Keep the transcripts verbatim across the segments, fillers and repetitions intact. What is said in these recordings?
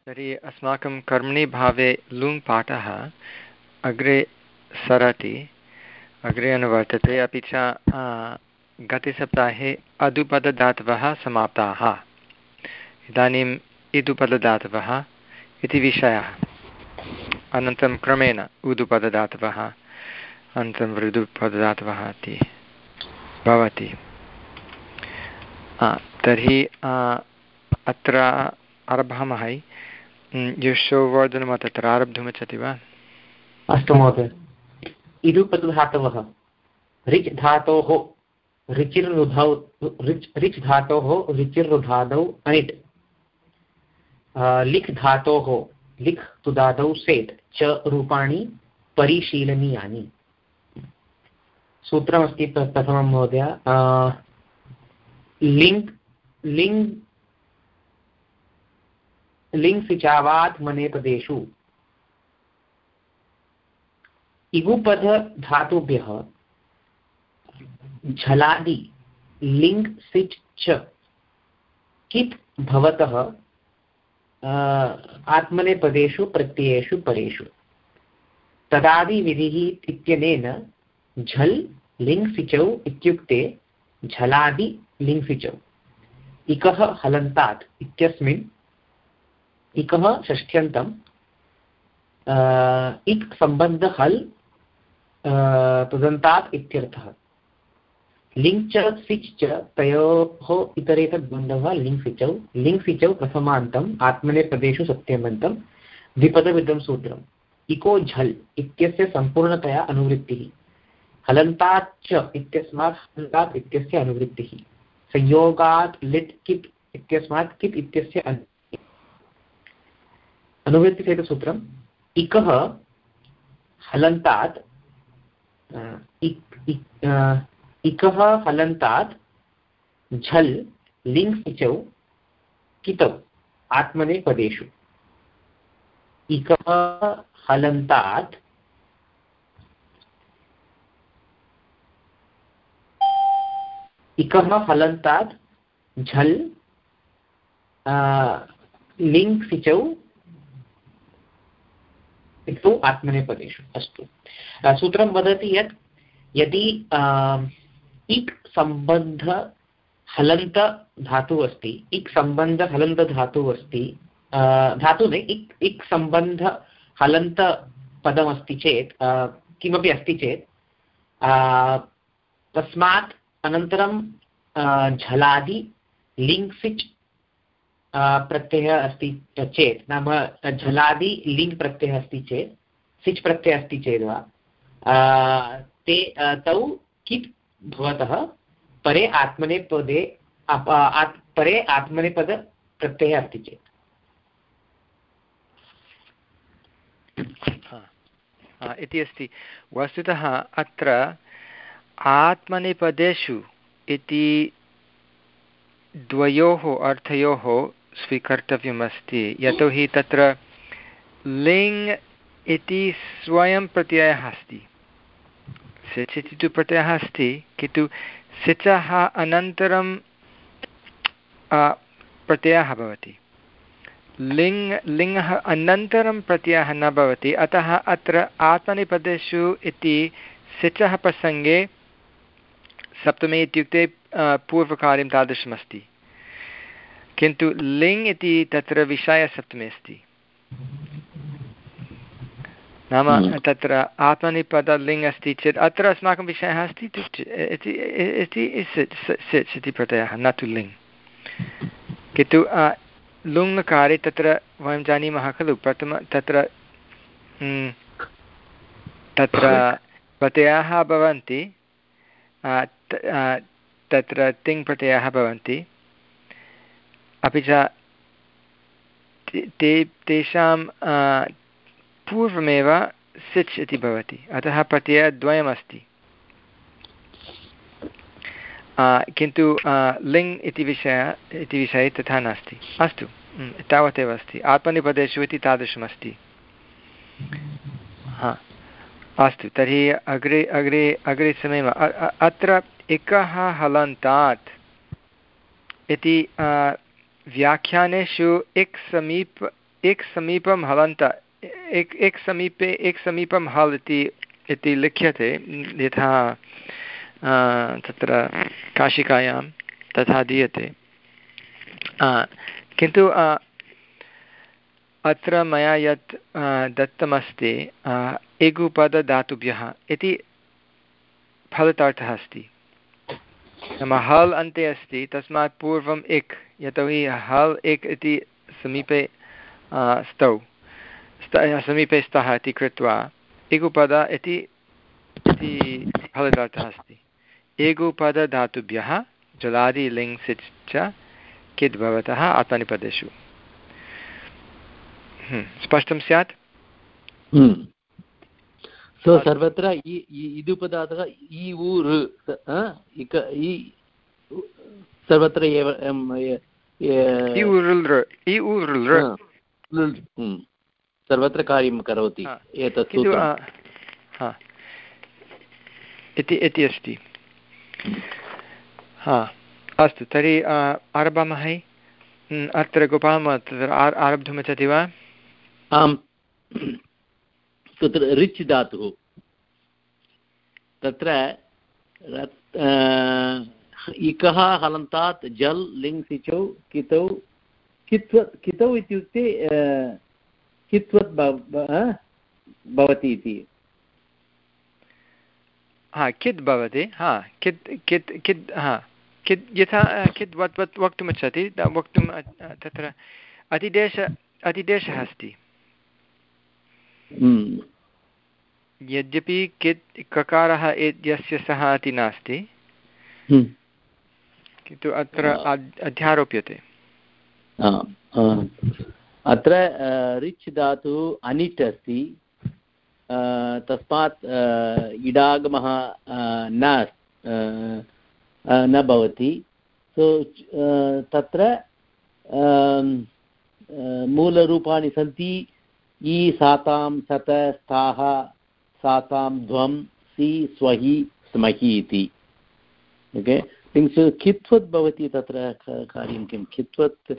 तर्हि अस्माकं कर्मणि भावे लुङ् पाठः अग्रे सरति, अग्रे अनुवर्तते। अपि च गते सप्ताहे अदुपदधातवः समाप्ताः। इदानीम् इदुपदधातवः इति विषयः। अनन्तरं क्रमेण उदुपदधातवः, अनन्तरं मृदुपदधातवः इति भवति। तर्हि अत्र आरभामः। यशोवर्धनः तत्र आरब्धुमिच्छति वा? अस्तु महोदय। इदुपदधातवः ऋच् धातोः ऋचिर्रुधौ ऋच् ऋच् धातोः ऋचिर्रुधादौ अनिट्, लिख् धातोः लिख् तुदादौ सेट् च रूपाणि परिशीलनीयानि। सूत्रमस्ति प्रथमं महोदय। लिङ् लिङ् लिङ् सिचावात् मनेपदेषु इगुपद धातुभ्यः झलादि लिङ् सिच् च कित् भवतः आत्मनेपदेषु प्रत्ययेषु परेषु। तदादिविधिः इत्यनेन झल् लिङ् सिचौ इत्युक्ते झलादि लिङ् सिचौ। इकः हलन्तात् इत्यस्मिन् इकः षष्ठ्यन्तम् इक् सम्बन्ध हल् तदन्तात् इत्यर्थः। लिङ् च सिच् च तयोः इतरेतद्बन्धः लिङ् सिचौ। लिङ् सिचौ प्रथमान्तम् आत्मनेपदेषु सप्तम्यन्तं द्विपदमिदं सूत्रम्। इको झल् इत्यस्य सम्पूर्णतया अनुवृत्तिः। हलन्तात् च इत्यस्मात् हलन्तात् इत्यस्य अनुवृत्तिः। संयोगात् लिट् कित् इत्यस्मात् कित् इत्यस्य अनुवृत्तिसहितसूत्रम्। इकः हलन्तात् इकः हलन्तात् झल् लिङ् सिचौ कितौ आत्मनेपदेषु। इकः हलन्तात् इकः हलन्तात् झल् लिङ् सिचौ कितौ आत्मनेपदेषु। अस्तु। सूत्रं वदति यत् यदि इक् सम्बन्ध हलन्त धातुः अस्ति, इक् सम्बन्ध हलन्त धातुः अस्ति, धातुः इक् इक् सम्बन्ध हलन्त पदमस्ति चेत्, किमपि अस्ति चेत् तस्मात् अनन्तरं झलादि लिङ् सिच् प्रत्ययः अस्ति चेत्, नाम झलादि लिङ् प्रत्ययः अस्ति चेत्, सिच् प्रत्ययः अस्ति चेत् वा ते तौ कित् भवतः परे आत्मनेपदे परे आत्मनेपद प्रत्ययः अस्ति चेत्। इति अस्ति। वस्तुतः अत्र आत्मनेपदेषु इति द्वयोः अर्थयोः स्वीकर्तव्यमस्ति, यतोहि तत्र लिङ् इति स्वयं प्रत्ययः अस्ति। सिच् इति तु प्रत्ययः अस्ति, किन्तु सिचः अनन्तरं प्रत्ययः भवति। लिङ् लिङ्गः अनन्तरं प्रत्ययः न भवति। अतः अत्र आत्मनेपदेषु इति सिचः प्रसङ्गे सप्तमे इत्युक्ते पूर्वकार्यं तादृशमस्ति, किन्तु लिङ् इति तत्र विषयसप्तमे अस्ति। नाम तत्र आत्मनेपदलिङ् अस्ति चेत् अत्र अस्माकं विषयः अस्ति सिच् इति प्रत्ययः, न तु लिङ्। किन्तु लुङ्कारे तत्र वयं जानीमः खलु, प्रथम तत्र तत्र प्रत्ययाः भवन्ति, तत्र तिङ् प्रत्ययाः भवन्ति, अपि च ते तेषां पूर्वमेव सिच् इति भवति। अतः प्रत्ययद्वयमस्ति। किन्तु लिङ् इति विषय इति विषये तथा नास्ति। अस्तु, तावदेव अस्ति। आत्मनेपदेषु इति तादृशमस्ति। हा, अस्तु। तर्हि अग्रे अग्रे अग्रे समेम अत्र एकः हलन्तात् इति व्याख्यानेषु इक् समीप एक समीपं हलन्त एक एक समीपे एक समीपं हल् इति इति लिख्यते यथा तत्र काशिकायां तथा दीयते किन्तु अत्र मया यत् दत्तमस्ति एगुपदधातुभ्यः इति फलितार्थः अस्ति नाम हल् अन्ते अस्ति तस्मात् पूर्वम् इक् यतोहि हल् इक् इति समीपे स्तौ समीपे स्तः इति कृत्वा एगुपद इति फलितार्थः अस्ति एगुपदधातुभ्यः जलादि लिङ् सिच् च किद् भवतः आत्मनेपदेषु स्पष्टं स्यात् सो सर्वत्र इदुपदातः इ उ ऋ इक इ सर्वत्र एव इ उ ऋ इ उ ऋ सर्वत्र कार्यं करोति एतत् सूत्रम् इति इति अस्ति हा अस्तु तर्हि आरभामहे अत्र गोपालः आरब्धुमिच्छति वा आम् तत्र रिच् धातुः तत्र इकः हलन्तात् जल् लिङ् सिचौ कितौ कित्वत् कितौ इत्युक्ते कित्वत् भवति इति हा किद् भवति हा कित् कित् किद् हा किद् यथा किद् वत् वत् वक्तुमिच्छति वक्तुं तत्र अतिदेश अतिदेशः अस्ति यद्यपि कित् ककारः यस्य सः अति नास्ति किन्तु अत्र अध्यारोप्यते अत्र रिच् धातुः अनिट् अस्ति तस्मात् इडागमः न न भवति सो तत्र मूलरूपाणि सन्ति इ सातां सत स्थाः सातां ध्वं सि स्वहि स्महि इति ओके किन्तु कित्वत् भवति तत्र कार्यं किं कित्वत्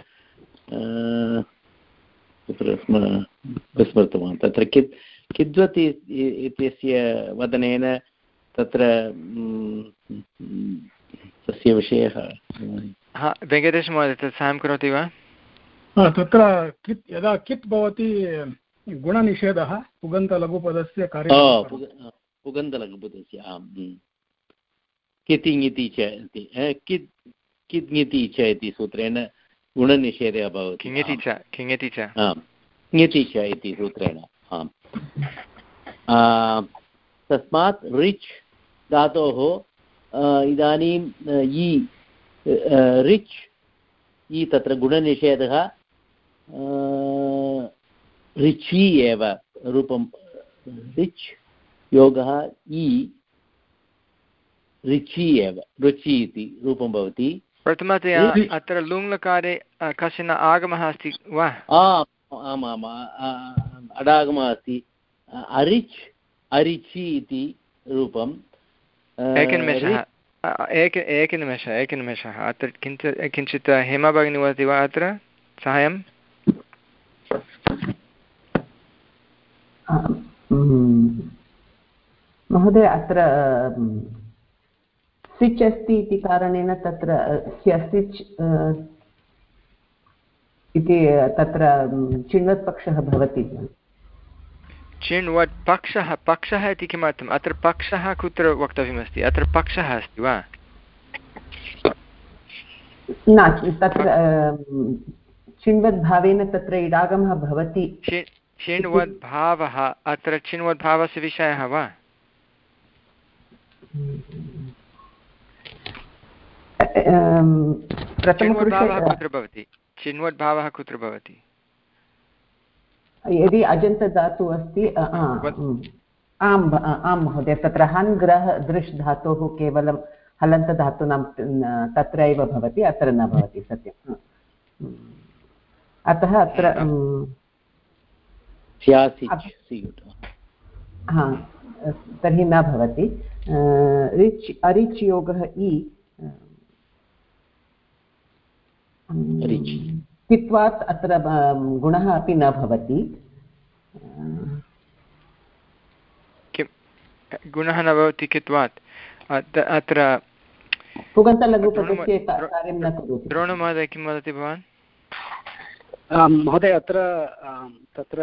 तत्र विस्मृतवान् तत्र कित् किद्वत् इत्यस्य वदनेन तत्र तस्य विषयः हा वेङ्कटेशमहोदय तत् साहाय्यं करोति वा तत्र कित् यदा कित् भवति गुणनिषेधः पुगन्तलघुपदस्य कार्यं पुगन्तलघुपदस्य आम् कितिङिति च कित् किद्ङिति च इति सूत्रेण गुणनिषेधः भवति किङिति च किङिति च ङिति च इति सूत्रेण आम् तस्मात् रिच् धातोः इदानीं इ रिच् इ तत्र गुणनिषेधः रिचि एव रूपं रिच् योगः इ रिचि एव रुचि इति रूपं भवति प्रथमतया अत्र लुङ्लकारे कश्चन आगमः अस्ति वा आम् आम् अडागमः अस्ति अरिच् अरिचि इति रूपम् एकनिमेषः एक एकनिमेषः एकनिमेषः अत्र किञ्चित् किञ्चित् हेमा भगिनी वदति वा अत्र साहाय्यं महोदय अत्र स्विच् अस्ति इति कारणेन तत्र ह्यस्विच् इति तत्र चिण्वत् पक्षः भवति चिण्वत् पक्षः पक्षः इति किमर्थम् अत्र पक्षः कुत्र वक्तव्यमस्ति अत्र पक्षः अस्ति वा न तत्र चिण्वद्भावेन तत्र इडागमः भवति चिण्वद्भावः अत्र चिण्वद्भावस्य विषयः वा चिण्वद्भावः कुत्र भवति चिण्वद्भावः कुत्र भवति यदि अजन्तधातुः अस्ति आम् आं महोदय तत्र हन् ग्रह दृश् धातोः केवलं हलन्तधातूनां तत्र एव भवति अत्र न भवति सत्यम् अतः अत्र हा तर्हि न भवति रिच् अरिच् योगः इ कित्वात् अत्र गुणः अपि न भवति। गुणः न भवति कित्वात् अत्र पुगन्तलघुपदस्य कार्यं न करोति। द्रोणमहोदय किं वदति भवान्? महोदय अत्र तत्र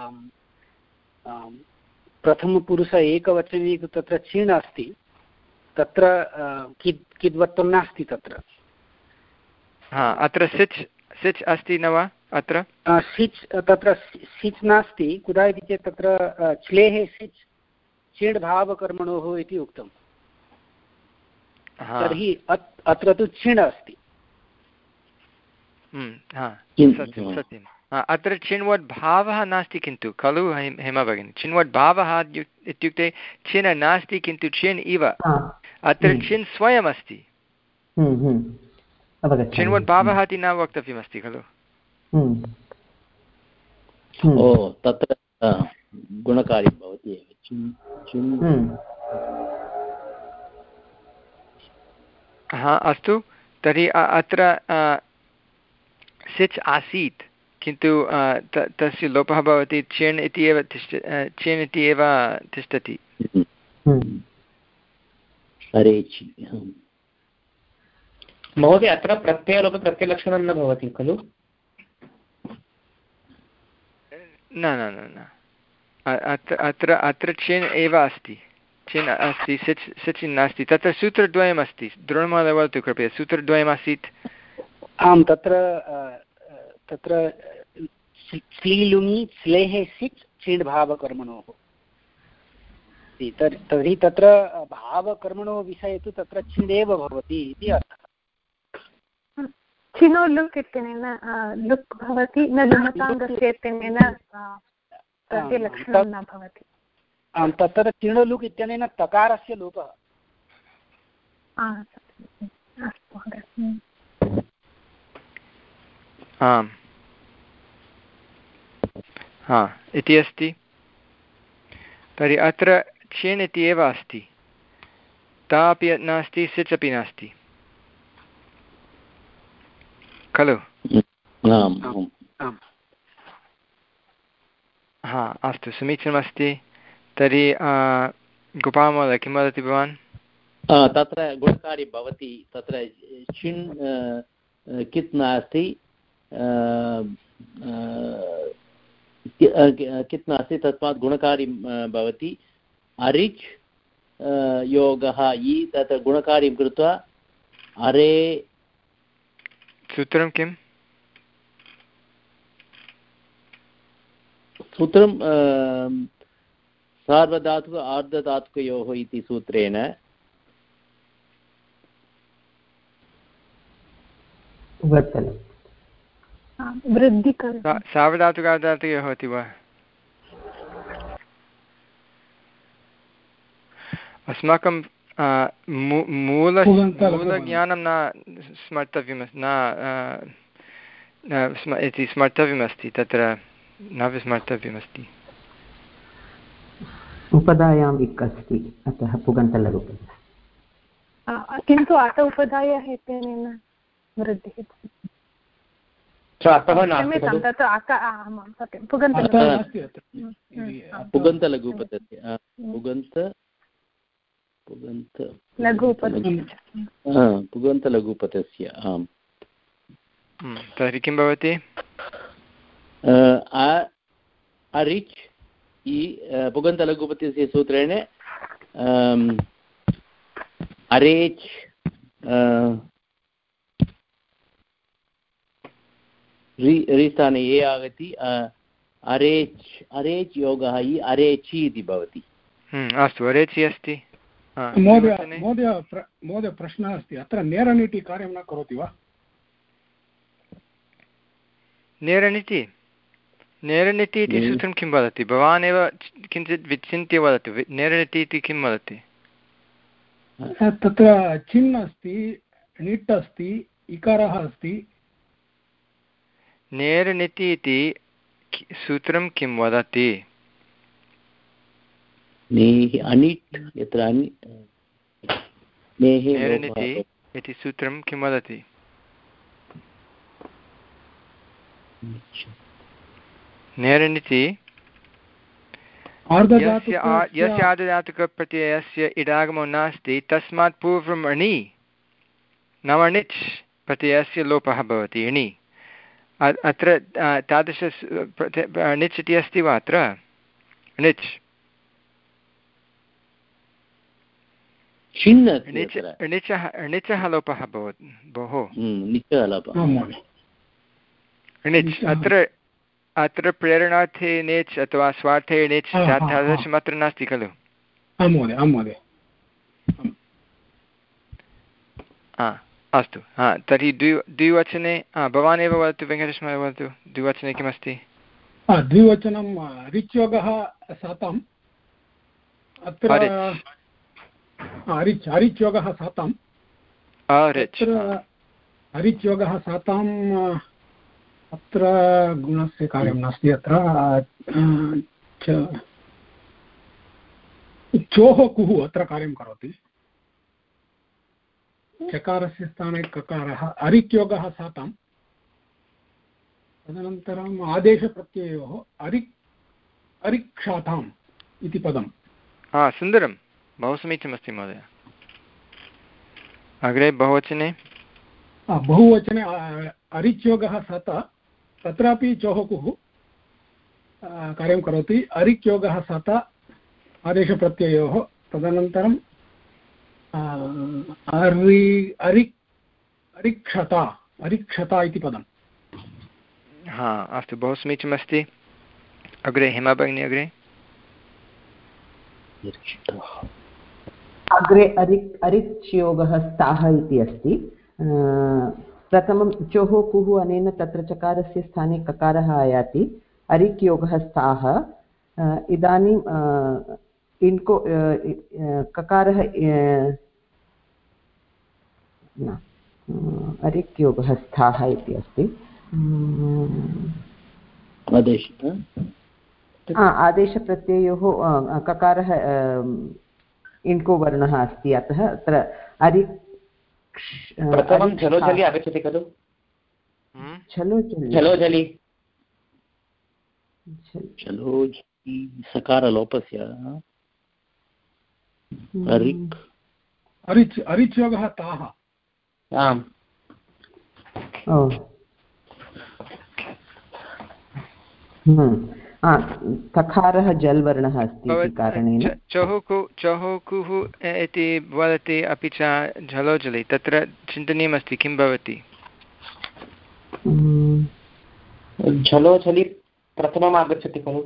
प्रथमपुरुष एकवचने तत्र चिण् अस्ति, तत्र किद् किद्वत्वं नास्ति तत्र। हा अत्र सिच् सिच् अस्ति न वा? अत्र सिच् तत्र सिच् नास्ति, कुतः इति चेत् तत्र च्लेः सिच् चिण् भावकर्मणोः इति उक्तं, तर्हि अत्र तु चिण् अस्ति। सत्यं सत्यं। अत्र चिन्वद् भावः नास्ति किन्तु खलु हेमा भगिनी? चिन्वद् भावः इत्युक्ते चिन् नास्ति किन्तु चिन् इव, अत्र चिन् स्वयमस्ति। चिन्वद् भावः इति न वक्तव्यमस्ति खलु? ओ तत्र गुणकार्यं भवति एव। हा अस्तु, तर्हि अत्र सिच् आसीत् किन्तु तस्य लोपः भवति, चिन् इति एव तिष्ठ चिन् इति एव तिष्ठति। महोदय अत्र प्रत्ययलोपे प्रत्ययलक्षणं न भवति खलु? न न न न अत्र अत्र अत्र चिन् एव अस्ति, चिन् अस्ति, सिच् सिच् नास्ति। तत्र सूत्रद्वयमस्ति, द्रोणमहोदय वदतु कृपया, सूत्रद्वयमासीत्। आं तत्र तत्र स्लीलुङि स्लेः सिच् चिण् भावकर्मणोः, तर्हि तत्र भावकर्मणोः विषये तु तत्र चिण्डेव भवति इति अर्थः। चिनो लुक् इत्यनेन लुक् भवति, न लुमताङ्गस्य इत्यनेन प्रत्ययलक्षणं न भवति। आं तत्र चिणो लुक् इत्यनेन तकारस्य लोपः। आम् हा इति अस्ति। तर्हि अत्र चिन् इति एव अस्ति, ता अपि नास्ति, सिच् अपि नास्ति खलु? हा अस्तु, समीचीनमस्ति। तर्हि गोपालमहोदय किं वदति भवान्? तत्र गुणकार्यं भवति, तत्र चिन् कित् नास्ति, कित् नास्ति, तस्मात् गुणकार्यं भवति। अरिच् योगः इ, तत्र गुणकार्यं कृत्वा अरे सूत्रं किम्? सूत्रं सार्वधातुक आर्धधातुकयोः इति सूत्रेण सार्वधातुक आर्धधातुकयोः इति वा? अस्माकं मूल मूलज्ञानं न स्मर्तव्यम् न इति स्मर्तव्यमस्ति, तत्र न विस्मर्तव्यमस्ति। उपधायाम् इक् अस्ति, अतः पुगन्तलरूपं। किन्तु अत उपधायः इत्यनेन वृद्धिः पुगन्तलघुपदस्य पुगन्त पुगन्तलघुपदस्य आम्। तर्हि किं भवति? अरिच् इ पुगन्तलघुपदस्य सूत्रेण अरेच् रीस्थाने ये आगति अरेच् अरेच् योगः इ अरेचि इति भवति। अस्तु, अरेचि अस्ति। महोदय महोदय महोदय प्रश्नः अस्ति, अत्र नेरनिटि कार्यं न करोति वा? नेरनिटि नेरनिटि इति सूत्रं किं वदति? भवान् एव किञ्चित् विचिन्त्य वदतु, नेरनिटि इति किं वदति? तत्र चिन् अस्ति, निट् अस्ति, इकारः अस्ति। नेरनिटि इति सूत्रं किं वदति? अनिट् यत्र नेरनिटि इति सूत्रं किं वदति? नेरनिति यस्य आर्धधातुकप्रत्ययस्य इडागमो नास्ति तस्मात् पूर्वम् अणि नाम णिच् प्रत्ययस्य लोपः भवति अणि। अत्र तादृश णिच् इति अस्ति वा अत्र णिच् णिचः णिचः लोपः भवति भोः णिच् अत्र अत्र प्रेरणार्थे णिच् अथवा स्वार्थे णिच् तादृशम् अत्र नास्ति खलु। अस्तु हा तर्हि द्वि द्विवचने भवान् एव वदतु वेङ्कटेशमहोदय वदतु द्विवचने किमस्ति। द्विवचनं रिच्योगः साताम् अत्र अरिच् अरिच्योगः साताम् अत्र अरिच्योगः साताम् अत्र गुणस्य कार्यं नास्ति। अत्र चोः कुः अत्र कार्यं करोति। चकारस्य स्थाने ककारः अरिक्योगः साताम् तदनन्तरम् आदेशप्रत्ययोः अरिक् अरिक्षाताम् इति पदं। हा सुन्दरं बहु समीचीनमस्ति महोदय। अग्रे बहुवचने बहुवचने अरिच्योगः साता तत्रापि चोः कुः कार्यं करोति। अरिक्योगः साता आदेशप्रत्ययोः तदनन्तरं अरि अरि अरिक्षता अरिक्षता इति पदम्। हा अस्तु बहु समीचीनमस्ति। अग्रे हेमा भगिनी अग्रे अग्रे अरिक् अरिच्योगः स्ताः इति अस्ति। प्रथमं चोः कुः अनेन तत्र चकारस्य स्थाने ककारः आयाति। अरिक्योगः स्ताः इदानीं इन्को ककारः न अरिक्योगः स्थाः इति अस्ति। आदेशप्रत्ययोः ककारः इण्को वर्णः अस्ति अतः अत्र अरि प्रथमं झलोझलि आगच्छति खलु झलोझलि झलोझलि सकारलोपस्य अरिक् अरिच् अरिच्योगः ताः। आम् ककारः जल् वर्णः अस्ति इति कारणेन चोः चोः कुः इति वदति अपि च झलोझलि तत्र चिन्तनीयमस्ति किं भवति। झलोझलि प्रथमम् आगच्छति खलु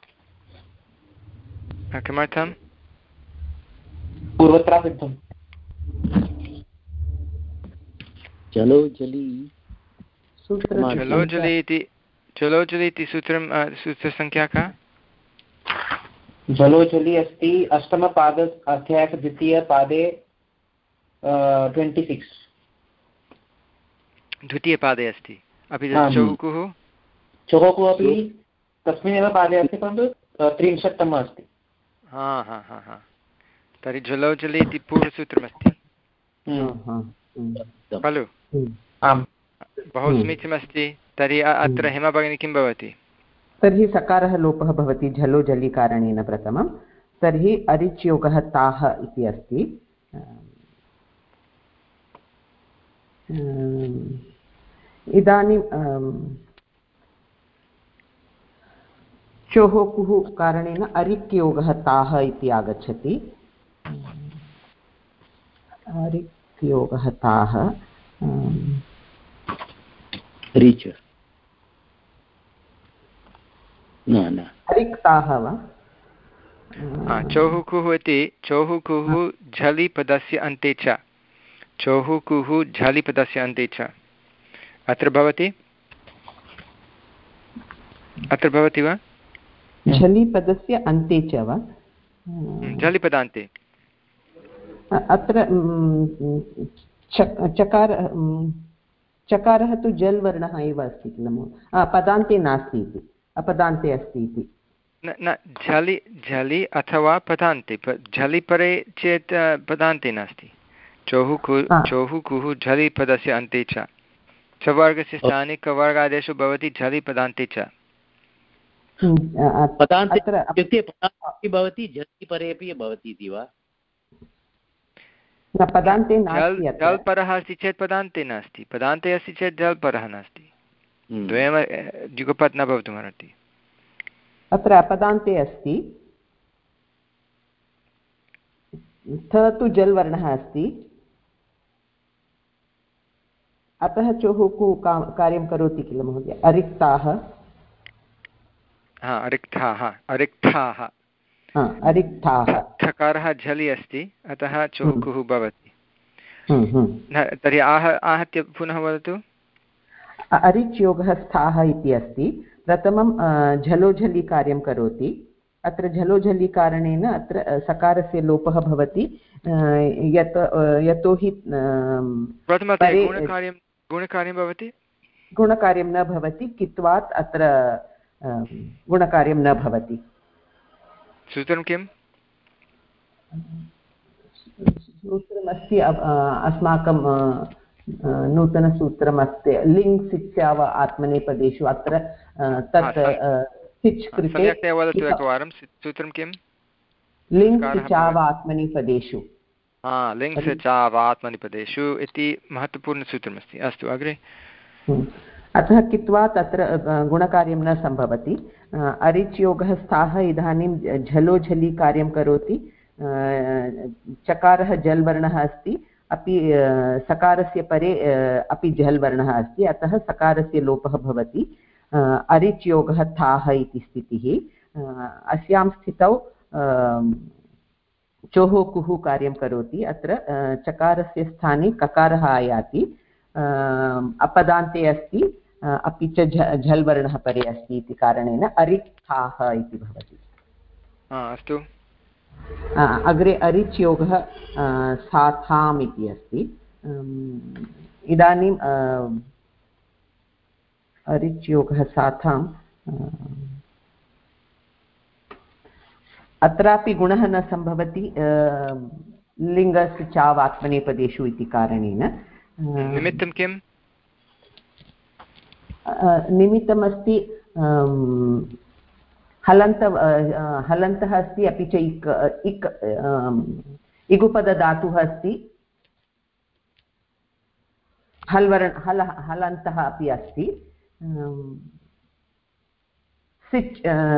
किमर्थं पूर्वत्र सिद्धं झलोझलि झलोझलि इति झलोझलि इति सूत्रं सूत्रसङ्ख्या का। झलोझलि अस्ति अष्टमपाद अध्यायस्य द्वितीयपादे ट्वेण्टि सिक्स् द्वितीयपादे अस्ति। अपि च चोः कुः चोः कुः अपि तस्मिन्नेव पादे अस्ति परन्तु त्रिंशत्तमः अस्ति। हा हा हा हा तर्हि झलोझलि इति पूर्वसूत्रमस्ति खलु। आम् बहु समीचीनमस्ति। तर्हि अत्र हेमा भगिनी किं भवति। तर्हि सकारः लोपः भवति झलोझलि कारणेन प्रथमं। तर्हि अरिच्योगः ताः इति अस्ति। इदानीं चोः कुः कारणेन अरिक्योगः ताः इति आगच्छति। अरिक्योगः ताः रिच् न अरिक्ताः वा चोः कुः इति चोः कुः झलि पदस्य अन्ते च चोः कुः झलि पदस्य अन्ते च अत्र भवति अत्र भवति वा झलि पदस्य अन्ते च वा झलि पदान्ते अत्र चकार चकारः तु जल् वर्णः एव अस्ति किल पदान्ते नास्ति इति अपदान्ते अस्ति इति न न झलि झलि अथवा पदान्ते झलि परे चेत् पदान्ते नास्ति चोः कुः चोः कुः झलि पदस्य अन्ते च चवर्गस्य स्थाने कवर्गादेशो भवति झलि पदान्ते च पदान्ते इत्युक्ते पदान्ते भवति झलि परे अपि भवति इति वा पदान्ते जल् परः अस्ति चेत् पदान्ते नास्ति पदान्ते अस्ति चेत् जल् परः नास्ति द्वयं युगपत् न भवितुमर्हति अत्र पदान्ते अस्ति थ तु जल् वर्णः अस्ति अतः चोः कु कार्यं करोति किल महोदय अरिक्ताः अरिक्ताः अरिक्ताः अरिक्ताः ठकारः झलि अस्ति अतः चोकुः भवति तर्हि आह आहत्य पुनः वदतु अरिच् योगः स्थाः इति अस्ति प्रथमं झलोझलि कार्यं करोति अत्र झलोझलि कारणेन अत्र सकारस्य लोपः भवति यत् यतोहि प्रथमतः गुणकार्यं गुणकार्यं भवति गुणकार्यं न भवति कित्वात् अत्र गुणकार्यं न भवति सूत्रं किम् सूत्रमस्ति अस्माकं नूतनसूत्रमस्ति लिङ् सिच्चाव आत्मनेपदेषु अत्र तत् सिच् कृते वदतु एकवारं सूत्रं किं लिङ् सिचाव आत्मनेपदेषु लिङ् सिचाव आत्मनेपदेषु इति महत्त्वपूर्णसूत्रमस्ति अस्तु अग्रे अतः कित्वा तत्र गुणकार्यं न सम्भवति अरिच् योगः स्थाः इदानीं झलोझलि कार्यं करोति चकारः जल् वर्णः अस्ति अपि सकारस्य परे अपि झल् वर्णः अस्ति अतः सकारस्य लोपः भवति अरिच् योगः थाः इति स्थितिः अस्यां स्थितौ चोः कुः कार्यं करोति अत्र चकारस्य स्थाने ककारः आयाति अपदान्ते अस्ति अपि च झल् वर्णः परे अस्ति इति कारणेन अरिक्ताः इति भवति अस्तु अग्रे अरिच् योगः साथाम् इति अस्ति इदानीं अरिच् योगः साथाम् अत्रापि गुणः न सम्भवति लिङ्गस्य चावात्मनेपदेषु इति कारणेन निमित्तं किम् निमित्तमस्ति हलन्त हलन्तः अस्ति अपि च इक् इक् इगुपदधातुः अस्ति हल् वर्ण हल हलन्तः अपि अस्ति सिच्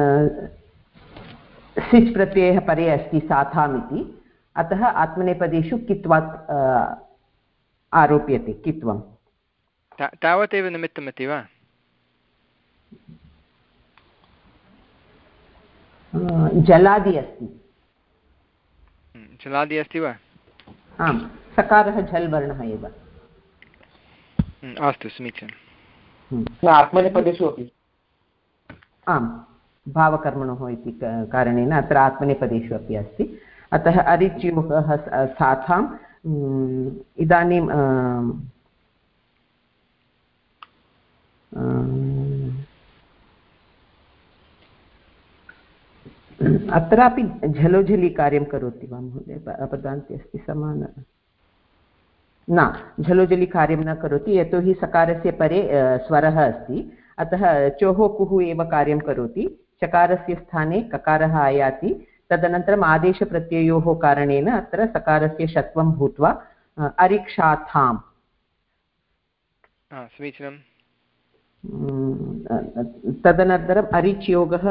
सिच् प्रत्ययः परे अस्ति साथाम् इति अतः आत्मनेपदेषु कित्वात् आरोप्यते कित्वं तावदेव निमित्तमिति वा जलादि अस्ति जलादि अस्ति वा आम् सकारः झल् वर्णः एव अस्तु समीचीनम् आत्मनेपदेषु अपि आम् भावकर्मणोः इति कारणेन अत्र आत्मनेपदेषु अपि अस्ति अतः अरिच् योगः साथाम् इदानीं अत्रापि झलोझलि कार्यं करोति वा महोदय पदान्ते अस्ति समान न झलोझलि कार्यं न करोति यतोहि सकारस्य परे स्वरः अस्ति अतः चोः कुः एव कार्यं करोति चकारस्य स्थाने ककारः आयाति तदनन्तरम् आदेशप्रत्ययोः कारणेन अत्र सकारस्य षत्वं भूत्वा अरिक्षाथाम् समीचीनं तदनन्तरम् अरिच् योगः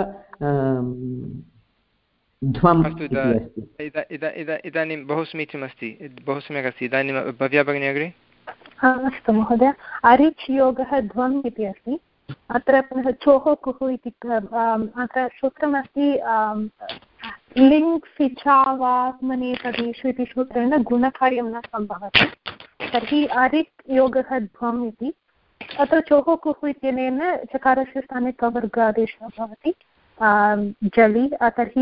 ध्वम् इति अस्ति इदानीं बहु समीचीनमस्ति बहु सम्यक् अस्ति इदानीं भव्या भगिनी अग्रे अस्तु महोदय अरिच् योगः ध्वम् इति अस्ति अत्र पुनः चोः कुः इति अत्र सूत्रमस्ति लिङ् सिचावात्मनेपदेषु इति सूत्रेण गुणकार्यं न सम्भवति तर्हि अरिच् योगः ध्वम् इति अत्र चोः कुः इत्यनेन चकारस्य स्थाने कवर्गादेशः भवति जलि तर्हि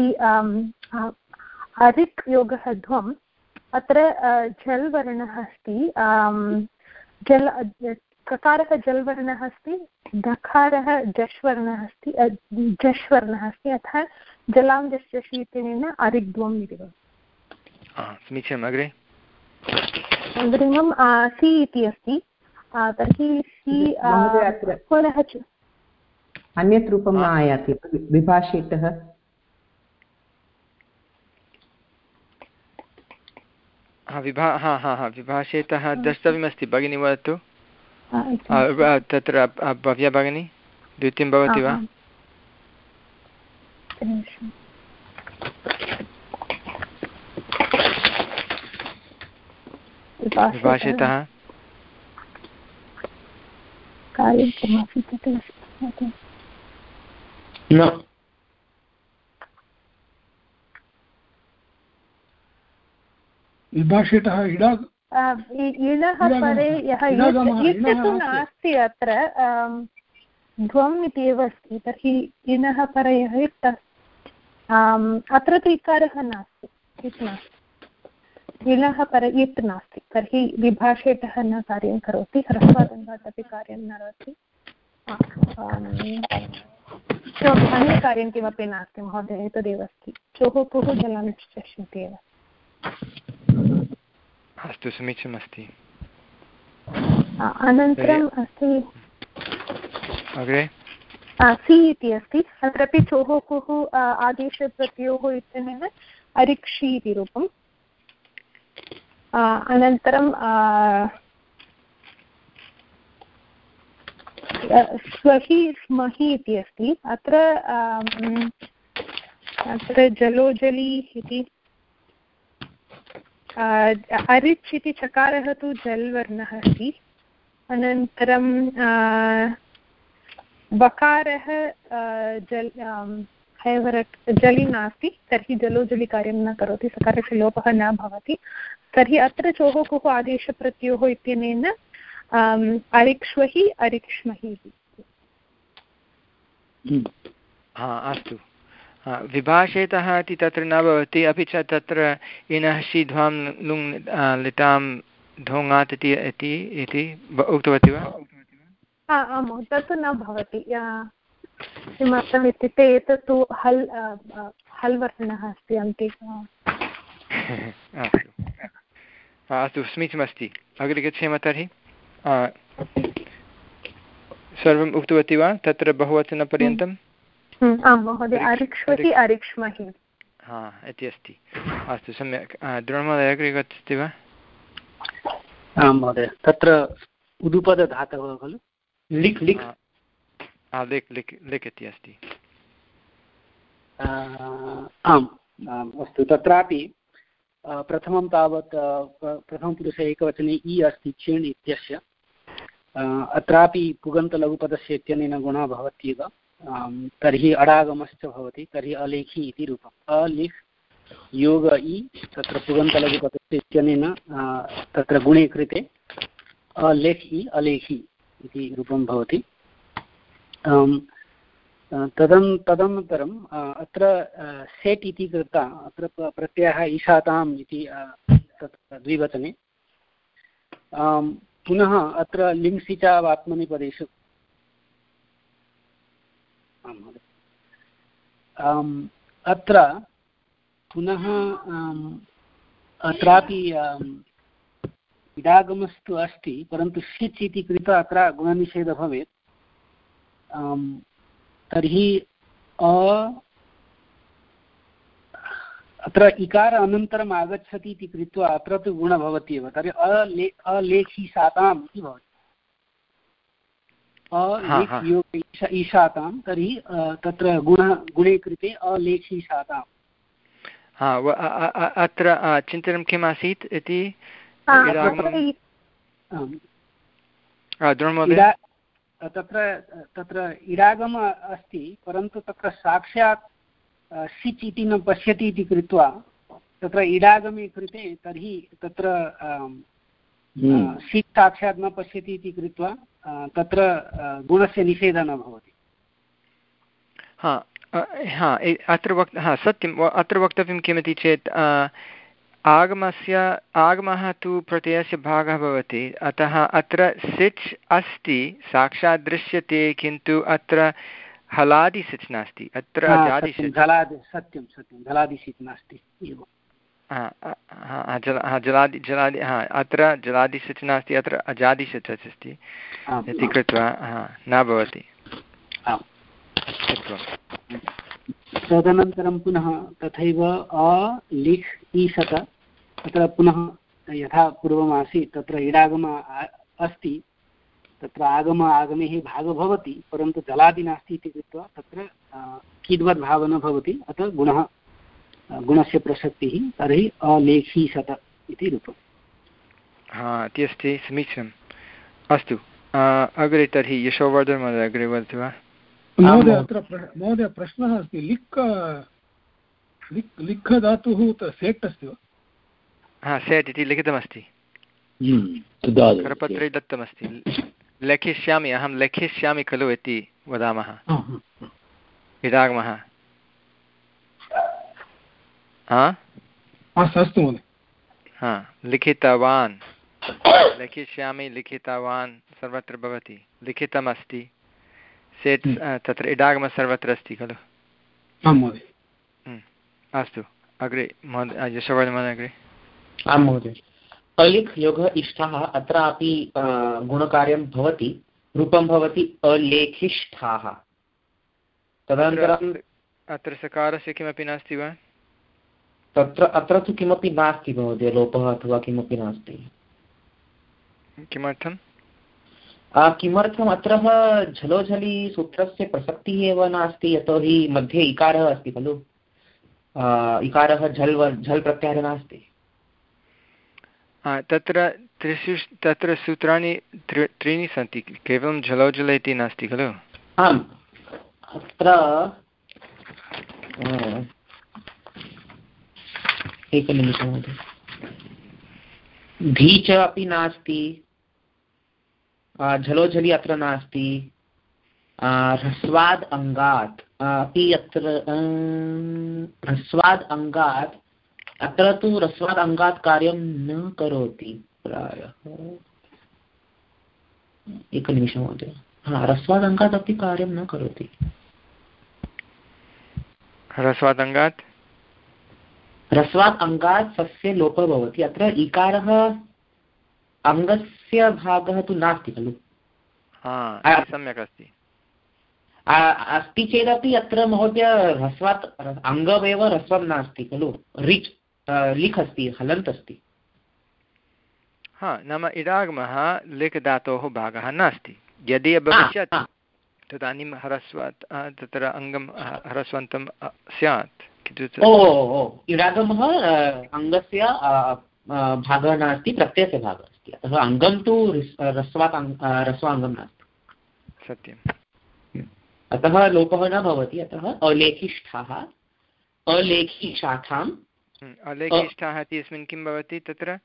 अरिक् योगः ध्वम् अत्र झल् वर्णः अस्ति जल् ककारः जल् वर्णः अस्ति दकारः जश् वर्णः अस्ति जश् वर्णः अस्ति अतः जलां जश् जषि इत्यनेन अरिक् ध्वम् इति भवति समीचीनम् अग्रे अग्रिमं सि इति अस्ति तर्हि सि पुनः अन्यत् रूपं न आयाति विभाषेतः विभा हा हा हा विभाषेतः द्रष्टव्यमस्ति भगिनी वदतु तत्र भव्या भगिनी द्वितीयं भवति वा विभाषेतः कार्यं किमासीत् न विभाषितः इडा इणः परे यः इट् तु नास्ति अत्र ध्वम् इति एव अस्ति तर्हि इणः परे यः इट् अत्र तु इकारः नास्ति इट् नास्ति इणः परे इट् नास्ति तर्हि विभाषेतः न कार्यं करोति ह्रस्वादन्तात् अपि कार्यं न करोति अन्यकार्यं किमपि नास्ति महोदय एतदेव अस्ति चोः पुः जलं चष्यति एव अस्तु समीचीनमस्ति अनन्तरम् अस्ति अग्रे सि इति अस्ति अत्रापि चोः कुः आदेशप्रत्ययोः इत्यनेन अरिक्षि इति रूपम् अनन्तरं स्वहि स्महि इति अस्ति अत्र अत्र जलोजली इति अरिच् इति चकारः तु जल् वर्णः अस्ति अनन्तरं बकारः जल् हैवरट् जलि नास्ति तर्हि जलोजलि कार्यं न करोति सकारस्य लोपः न भवति तर्हि अत्र चोः कुः आदेशप्रत्ययोः इत्यनेन अरिक्ष्वहि अरिक्ष्महि इति अस्तु विभाषेतः इति तत्र न भवति अपि च तत्र इनः शीध्वां लुङ् लिटां ढोङात् इति इति उक्तवती वा आम् तत् न भवति किमर्थम् इत्युक्ते एतत् तु हल् हल् वर्णः अस्ति अन्ते अस्तु अस्तु समीचीनमस्ति अग्रे गच्छेम तर्हि सर्वम् उक्तवती वा तत्र बहुवचनपर्यन्तम् आं महोदय अरिक्ष्वहि अरिक्ष्महि हा इति अस्ति अस्तु सम्यक् द्रोणमहोदय अग्रे गच्छति वा आं महोदय तत्र उदुपदधातवः खलु लिक् लिक् लिक् लिक् लिक् इति अस्ति आम् अस्तु तत्रापि प्रथमं तावत् प्रथमपुरुषे एकवचने इ अस्ति चिण् इत्यस्य अत्रापि पुगन्तलघुपदस्य इत्यनेन गुणः भवत्येव तर्हि अडागमश्च भवति तर्हि अलेखि इति रूपम् अलिख् योग इ तत्र पुगन्तलघुपदस्य इत्यनेन तत्र गुणे कृते अलेख् इ अलेखि इति रूपं भवति तदन् तदनन्तरम् अत्र सेट् इति कृत्वा अत्र प्रत्ययः ईशाताम् इति तत्र द्विवचने पुनः अत्र लिङ्सिचावात्मनेपदेषु अत्र पुनः अत्रापि इडागमस्तु अस्ति परन्तु षिच् इति कृत्वा अत्र गुणनिषेधः भवेत् तर्हि अ अत्र इकार अनन्तरम् आगच्छति इति कृत्वा अत्र तु गुणः भवति एव तर्हि अले अलेखि साताम् इति भवति अलेख् ईशातां तर्हि तत्र गुणः गुणे कृते अलेखि साताम् हा अत्र चिन्तनं किम् आसीत् इति तत्र तत्र इडागम अस्ति परन्तु तत्र साक्षात् सिच् इति न पश्यति इति कृत्वा तत्र इडागमे कृते तर्हि तत्र सिच् साक्षात् न पश्यति इति कृत्वा तत्र गुणस्य निषेधः न भवति हा हा अत्र वक् हा सत्यम् अत्र वक्तव्यं किमिति चेत् आगमस्य आगमः तु प्रत्ययस्य भागः भवति अतः अत्र सिच् अस्ति साक्षात् दृश्यते किन्तु अत्र हलादि सिच् नास्ति अत्र सत्यं सत्यं हलादि सिच् नास्ति एव जल जलादि जलादि हा अत्र जलादिशत् नास्ति, अत्र अजादिशत् अस्ति इति कृत्वा न भवति। तदनन्तरं पुनः तथैव अ लिख् ईशत, तत्र पुनः यथा पूर्वमासीत् तत्र इडागम अस्ति, तत्र आगम आगमे हि भागः भवति, परन्तु जलादि नास्ति इति कृत्वा तत्र कीद्वद्भावः न भवति, अतः गुणः गुणस्य प्रसक्तिः, तर्हि अलेखीशत इति रूपम्। हा इति अस्ति, समीचीनम्। अस्तु, अग्रे तर्हि यशोवर्धन महोदय अग्रे वदतु वा। महोदय अत्र महोदय प्रश्नः अस्ति, लिक् लिक् लिक् धातुः सेट् अस्ति वा? हा सेट् इति लिखितमस्ति, करपत्रे दत्तमस्ति। लेखिष्यामि, अहं लेखिष्यामि खलु इति वदामः इडागमः। हा अस्तु महोदय। हा लिखितवान्, लिखिष्यामि, लिखितवान् सर्वत्र भवति, लिखितमस्ति, सेट् तत्र इडागमः सर्वत्र अस्ति खलु। आं महोदय। अस्तु, अग्रे महोदय यशोवर्धन महोदय अग्रे। आं महोदय। अलिख् योगः इष्टः, अत्रापि गुणकार्यं भवति, रूपं भवति अलेखिष्ठाः। तदनन्तरम् अत्र सकारस्य किमपि नास्ति वा? तत्र अत्र तु किमपि नास्ति महोदय, लोपः अथवा किमपि नास्ति। किमर्थं? किमर्थम्? अत्र झलोझलि सूत्रस्य प्रसक्तिः एव नास्ति, यतोहि मध्ये इकारः अस्ति खलु, इकारः झल् झल् प्रत्याहारः नास्ति। तत्र त्रिषु तत्र सूत्राणि त्रीणि सन्ति, केवलं झलोझल इति नास्ति खलु? आम्, अत्र एकनिमिषं महोदय। धी च अपि नास्ति, झलोझलि अत्र नास्ति, ह्रस्वाद् अङ्गात् अपि अत्र ह्रस्वाद् अङ्गात् अत्र तु ह्रस्वाद् अङ्गात् कार्यं न करोति प्रायः। एकनिमिषं महोदय। हा, ह्रस्वाद् अङ्गात् अपि कार्यं न करोति। ह्रस्वाद् अङ्गात् ह्रस्वात् अङ्गात् सस्य लोपः भवति। अत्र इकारः अङ्गस्य भागः तु नास्ति खलु। सम्यक् अस्ति। अस्ति चेदपि अत्र महोदय ह्रस्वात् अङ्गमेव ह्रस्वं नास्ति खलु, रिच् लिख् अस्ति, हलन्त् अस्ति। हा, नाम इडागमः लिख् धातोः भागः नास्ति। यदि अभविष्यत् तदानीं ह्रस्वात् तत्र अङ्गं ह्रस्वन्तं स्यात्। ओ इडागमः अङ्गस्य भागः नास्ति, प्रत्ययस्य भागः अस्ति, अतः अङ्गं तु ह्रस्वात् ह्रस्वाङ्गं नास्ति। सत्यम्। अतः लोपः न भवति, अतः अलेखिष्ठाः अलेखिशाखाम्। अलेखिष्ठाः इत्यस्मिन् किं भवति? तत्र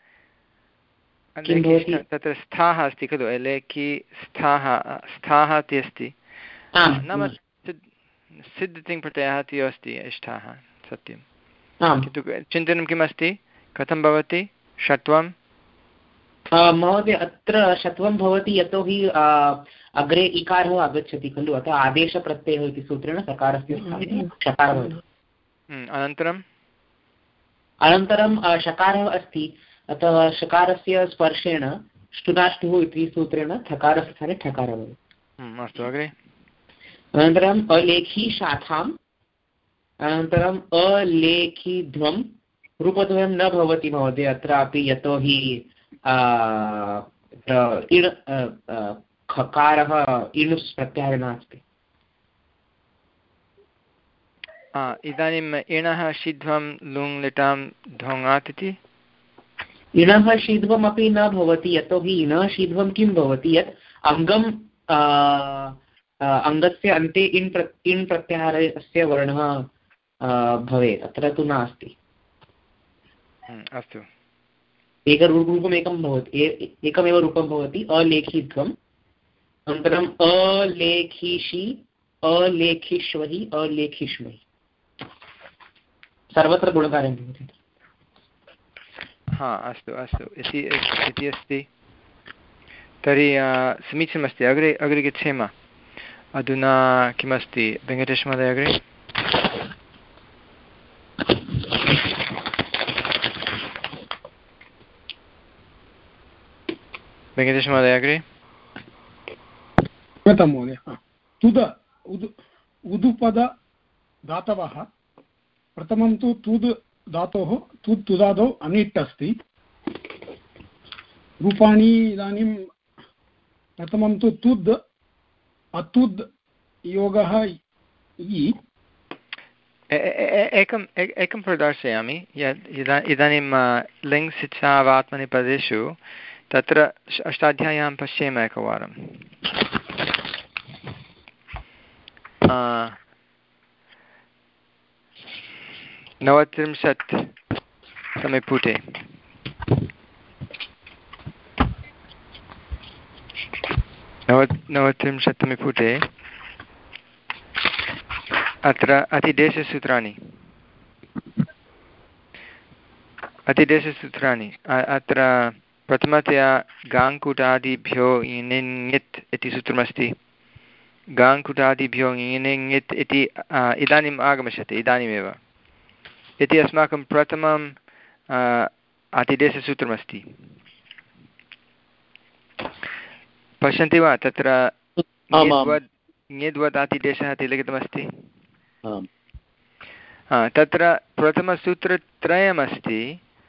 तत्र स्थाः अस्ति खलु, अलेखि स्थाः स्थाः इति अस्ति, नाम सिद्धतिङ् प्रत्ययः इति अस्ति इष्ठाः। सत्यं। किन्तु चिन्तनं किमस्ति, कथं भवति षत्वं? महोदय अत्र षत्वं भवति यतोहि अग्रे इकारः आगच्छति खलु, अतः आदेशप्रत्ययः इति सूत्रेण सकारस्य स्थाने षकारः भवति। अनन्तरम् अनन्तरं षकारः अस्ति, अतः षकारस्य स्पर्शेण ष्टुनाष्टुः इति सूत्रेण थकारस्य स्थाने ठकारः भवति। अस्तु, अग्रे। अनन्तरम् अलेखी शाखाम्, अनन्तरम् अलेखीध्वं। रूपद्वयं न भवति महोदय अत्रापि, यतोहि इण् खकारः इण् प्रत्याहारः नास्ति। इदानीम् इणः शीध्वं लुङ् लिटां ध्वङात् इति। इणः शीध्वम् अपि न भवति, यतोहि इणः शीध्वं किं भवति, यत् अङ्गं अङ्गस्य अन्ते इन् प्र इण् प्रत्याहारस्य वर्णः भवेत्, अत्र तु नास्ति। अस्तु, एकरूपम् एकं भवति, एकमेव रूपं भवति अलेखित्वम्। अनन्तरम् अलेखिषि अलेखिष्वहि अलेखिष्महि, सर्वत्र गुणकार्यं भवति। हा, अस्तु अस्तु इति इति अस्ति। तर्हि समीचीनमस्ति, अग्रे अग्रे गच्छेम। अधुना किमस्ति वेङ्कटेश महोदय अग्रे? वेङ्कटेशमहोदय अग्रे महोदय तुद उद् उदुपद धातवः प्रथमं तु तुद् धातोः तुद् तुदादौ अनिट् अस्ति रूपाणि इदानीं प्रथमं तु तुद् अतुद् योगः इ एकम् एकं प्रदर्शयामि यत् इदानीं लिङ् शिक्षावात्मनेपदेषु तत्र अष्टाध्याय्यां पश्येम एकवारं नवत्रिंशत् तमे पुटे नव नवत्रिंशत्तमे पुटे अत्र अतिदेशसूत्राणि अतिदेशसूत्राणि अत्र प्रथमतया गाङ्कुटादिभ्यो इनिङित् इति सूत्रमस्ति गाङ्कुटादिभ्यो इनिङित् इति इदानीम् आगमिष्यति इदानीमेव इति अस्माकं प्रथमं अतिदेशसूत्रमस्ति पश्यन्ति वा तत्र ङेद्वद् अतिदेशः इति लिखितमस्ति तत्र प्रथमसूत्रत्रयमस्ति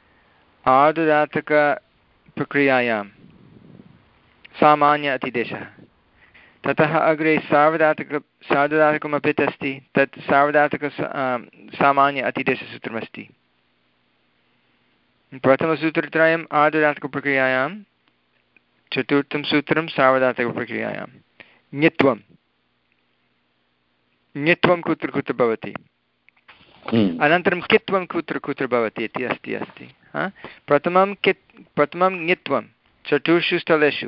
आर्धधातुकप्रक्रियायां सामान्य अतिदेशः ततः अग्रे सार्वधातुक सार्वधातुकमपि अस्ति तत् सार्वधातुक सामान्य अतिदेशसूत्रमस्ति प्रथमसूत्रत्रयम् आर्धधातुकप्रक्रियायां चतुर्थं सूत्रं सार्वधातुकप्रक्रियायां ङित्वं ङित्वं कुत्र कुत्र भवति अनन्तरं कित्वं कुत्र कुत्र भवति इति अस्ति अस्ति प्रथमं कित् प्रथमं ङित्वं चतुर्षु स्थलेषु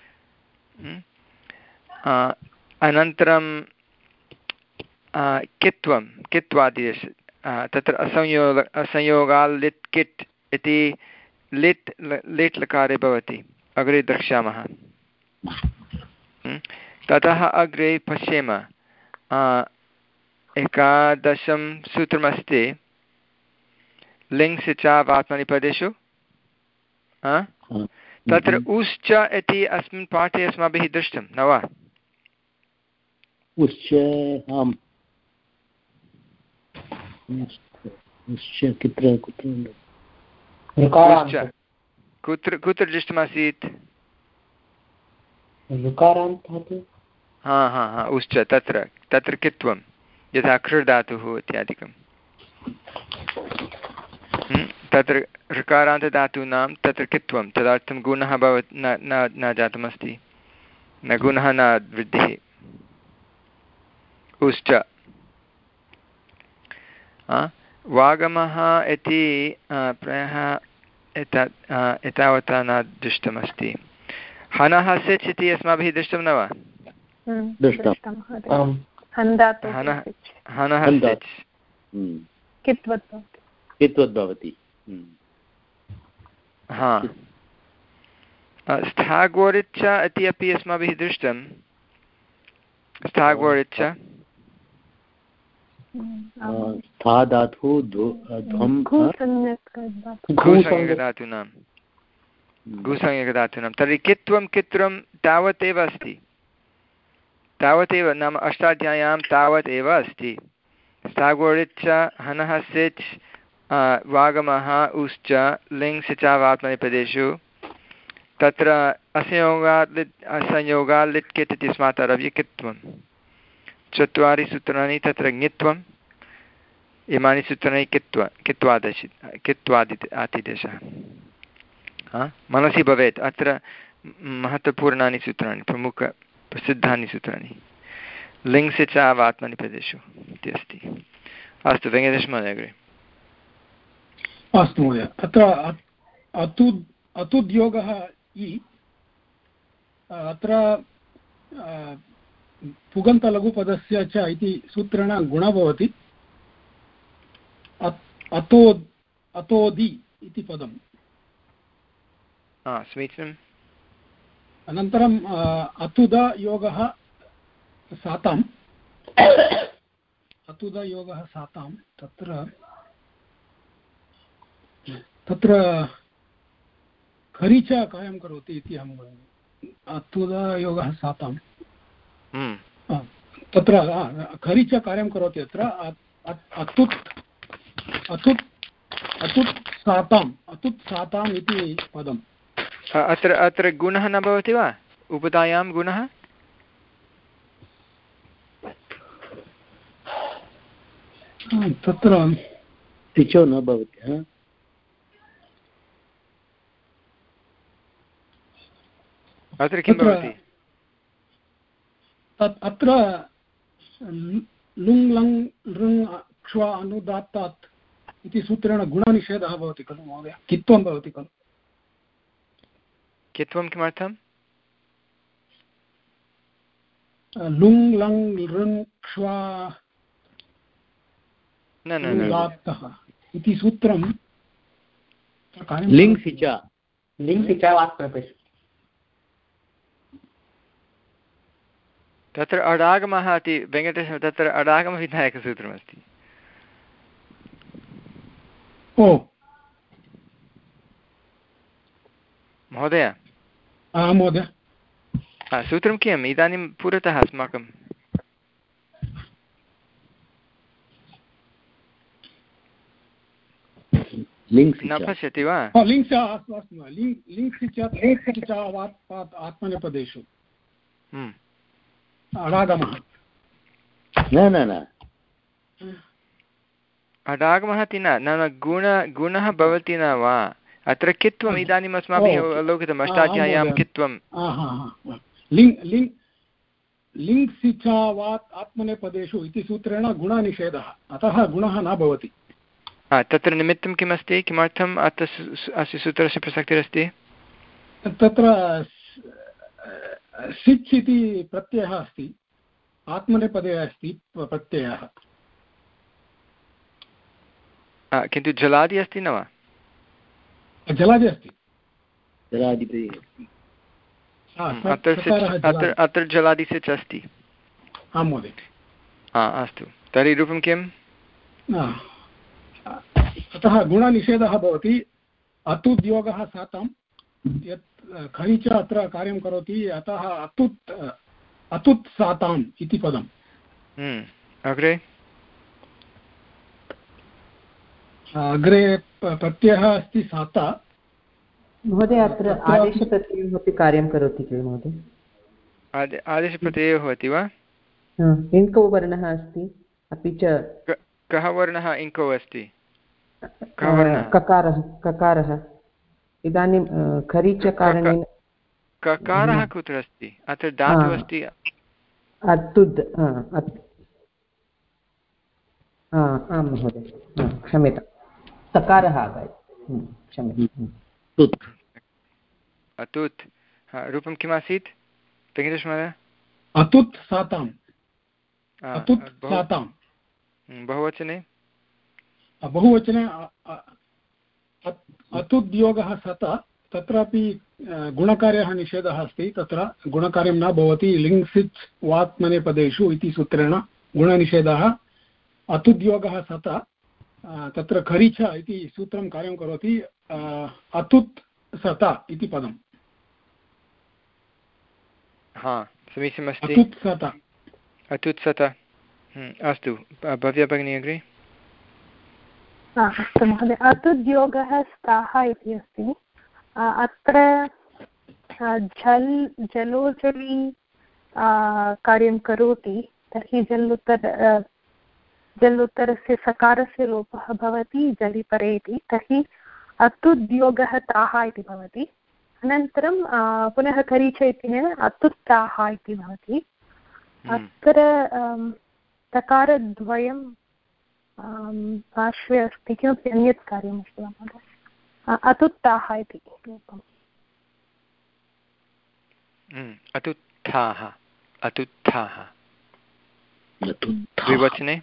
अनन्तरं कित्वं कित्वादिदेश तत्र असंयोग असंयोगाल् लिट् किट् इति लिट् लिट् लकारे भवति अग्रे द्रक्ष्यामः ततः अग्रे पश्येम एकादशं सूत्रमस्ति लिङ् शिचावात्मनेपदेषु तत्र उश्च इति अस्मिन् पाठे अस्माभिः दृष्टं न वा उश्च आम् उश्च कुत्र कुत्र कुत्र कुत्र दृष्टमासीत् हा हा हा उश्च तत्र तत्र कित्वं यथा कृ धातुः इत्यादिकं तत्र ऋकारान्तधातूनां तत्र कित्वं तदर्थं गुणः भवत् न न न जातमस्ति न गुणः न वृद्धिः उश्च वागमः इति प्रायः एतत् एतावता न दृष्टमस्ति हनः सिच् इति अस्माभिः दृष्टं न वा हनः सिच् कित्वद् भवति हा स्थाग्वरिच्छ इति अपि अस्माभिः दृष्टं स्थाग्वरिच्छ घुसंज्ञकधातूनां घुसंज्ञकधातूनां तर्हि कित्वं कित्रं तावदेव अस्ति तावदेव नाम अष्टाध्याय्यां तावत् एव अस्ति स्थाग्वरिच्छ हनः सिच् वागमः उश्च लिङ् शिचावात्मनेपदेषु तत्र असंयोगात् लिट् असंयोगात् लिट् कित् इत्यस्मात् आरभ्य कित्वं चत्वारि सूत्राणि तत्र ङित्वम् इमानि सूत्राणि कित्वा कित्वादशि कित्वादि आतिदेशः मनसि भवेत् अत्र महत्त्वपूर्णानि सूत्राणि प्रमुखप्रसिद्धानि सूत्राणि लिङ् शिचावात्मनेपदेषु इति अस्ति अस्तु वेङ्कटेशमहोदय अग्रे अस्तु महोदय अत्र अतुद् अतुद्योगः इ अत्र पुगन्तलघुपदस्य च इति सूत्रेण गुणः भवति अतोद् अतोदि इति पदम् समीचीनम् अनन्तरम् अतुदयोगः साताम् अतुदयोगः सातां तत्र तत्र खरीच कार्यं करोति इति अहं अतुदयोगः साताम् तत्र खरि च कार्यं करोति अत्र अतुत् अतुत् अतुत् साताम् अतुत् साताम् इति पदम् अत्र अत्र गुणः न भवति वा उपधायां गुणः तत्र तिचो न भवति अत्र किं भवति अत्र लुङ् लङ् लृङ् क्ष्वा अनुदात्तात् इति सूत्रेण गुणनिषेधः भवति खलु महोदय कित्वं भवति खलु कित्वं किमर्थं लुङ् लङ् लृङ् क्ष्वा न न इति सूत्रं लिङ् सिचा लिङ् सिचावाक्प्रवेशः तत्र अडागमः इति वेङ्कटेशः तत्र अडागमविधायकसूत्रमस्ति ओ महोदय महोदय सूत्रं किम् इदानीं पुरतः अस्माकं न पश्यति वा आत्मनेपदेषु अडागमः न न न अडागमः इति न न गुण गुणः भवति न वा अत्र कित्वम् इदानीम् अस्माभिः अवलोकितम् अष्टाध्याय्यां कित्वं लिङ् सिचावात् आत्मनेपदेषु इति सूत्रेण गुणनिषेधः अतः गुणः न भवति तत्र निमित्तं किमस्ति किमर्थम् अत्र अस्य सूत्रस्य प्रसक्तिरस्ति तत्र सिच् इति प्रत्ययः अस्ति आत्मनेपदे अस्ति प्रत्ययः किन्तु जलादि अस्ति न वा जलादि अस्ति अत्र अत्र जलादि सिच् अस्ति आं महोदय अस्तु तर्हि रूपं किम् अतः गुणनिषेधः भवति अतुद्योगः सातां यत् खरि च अत्र कार्यं करोति अतः अतुत् अतुत् साताम् इति पदम् अग्रे अग्रे प्रत्ययः अस्ति साता महोदय अत्र आदेशप्रत्ययः अपि कार्यं करोति किल महोदय आदेशप्रत्ययो भवति वा इङ्को वर्णः अस्ति अपि च कः वर्णः इङ्को अस्ति ककारः ककारः इदानीं खरि च कारणेन ककारः कुत्र अस्ति अत्र धातुः अस्ति अतुद् आं महोदय क्षम्यतां सकारः आगच्छति क्षम्यताम् अतुत् रूपं किमासीत् वेङ्कटेशमहोदय अतुत् साताम् अतुत् साताम् बहुवचने बहुवचने अतुद्योगः सत तत्रापि गुणकार्यः निषेधः अस्ति तत्र गुणकार्यं न भवति लिङ् सिच् वात्मनेपदेषु इति सूत्रेण गुणनिषेधः अतुद्योगः सत तत्र खरि च इति सूत्रं कार्यं करोति अतुत् सत इति पदम् हा समीचीनमस्ति अतुत् सत अतुत् सत अस्तु भव्या भगिनी अग्रे अस्तु महोदय अतुद्योगः स्तः इति अस्ति अत्र जल् जलोजली कार्यं करोति तर्हि जल्लुत्तर जल्लुत्तरस्य सकारस्य लोपः भवति जलि परे इति तर्हि अतुद्योगः ताः इति भवति अनन्तरं पुनः खरि च इत्यनेन अतुत्ताः इति भवति अत्र तकारद्वयं पार्श्वे अस्ति किमपि अन्यत् कार्यमस्ति वा महोदय अतुत्ताः इति रूपम् अतुत्थाः अतुत्थाः द्विवचने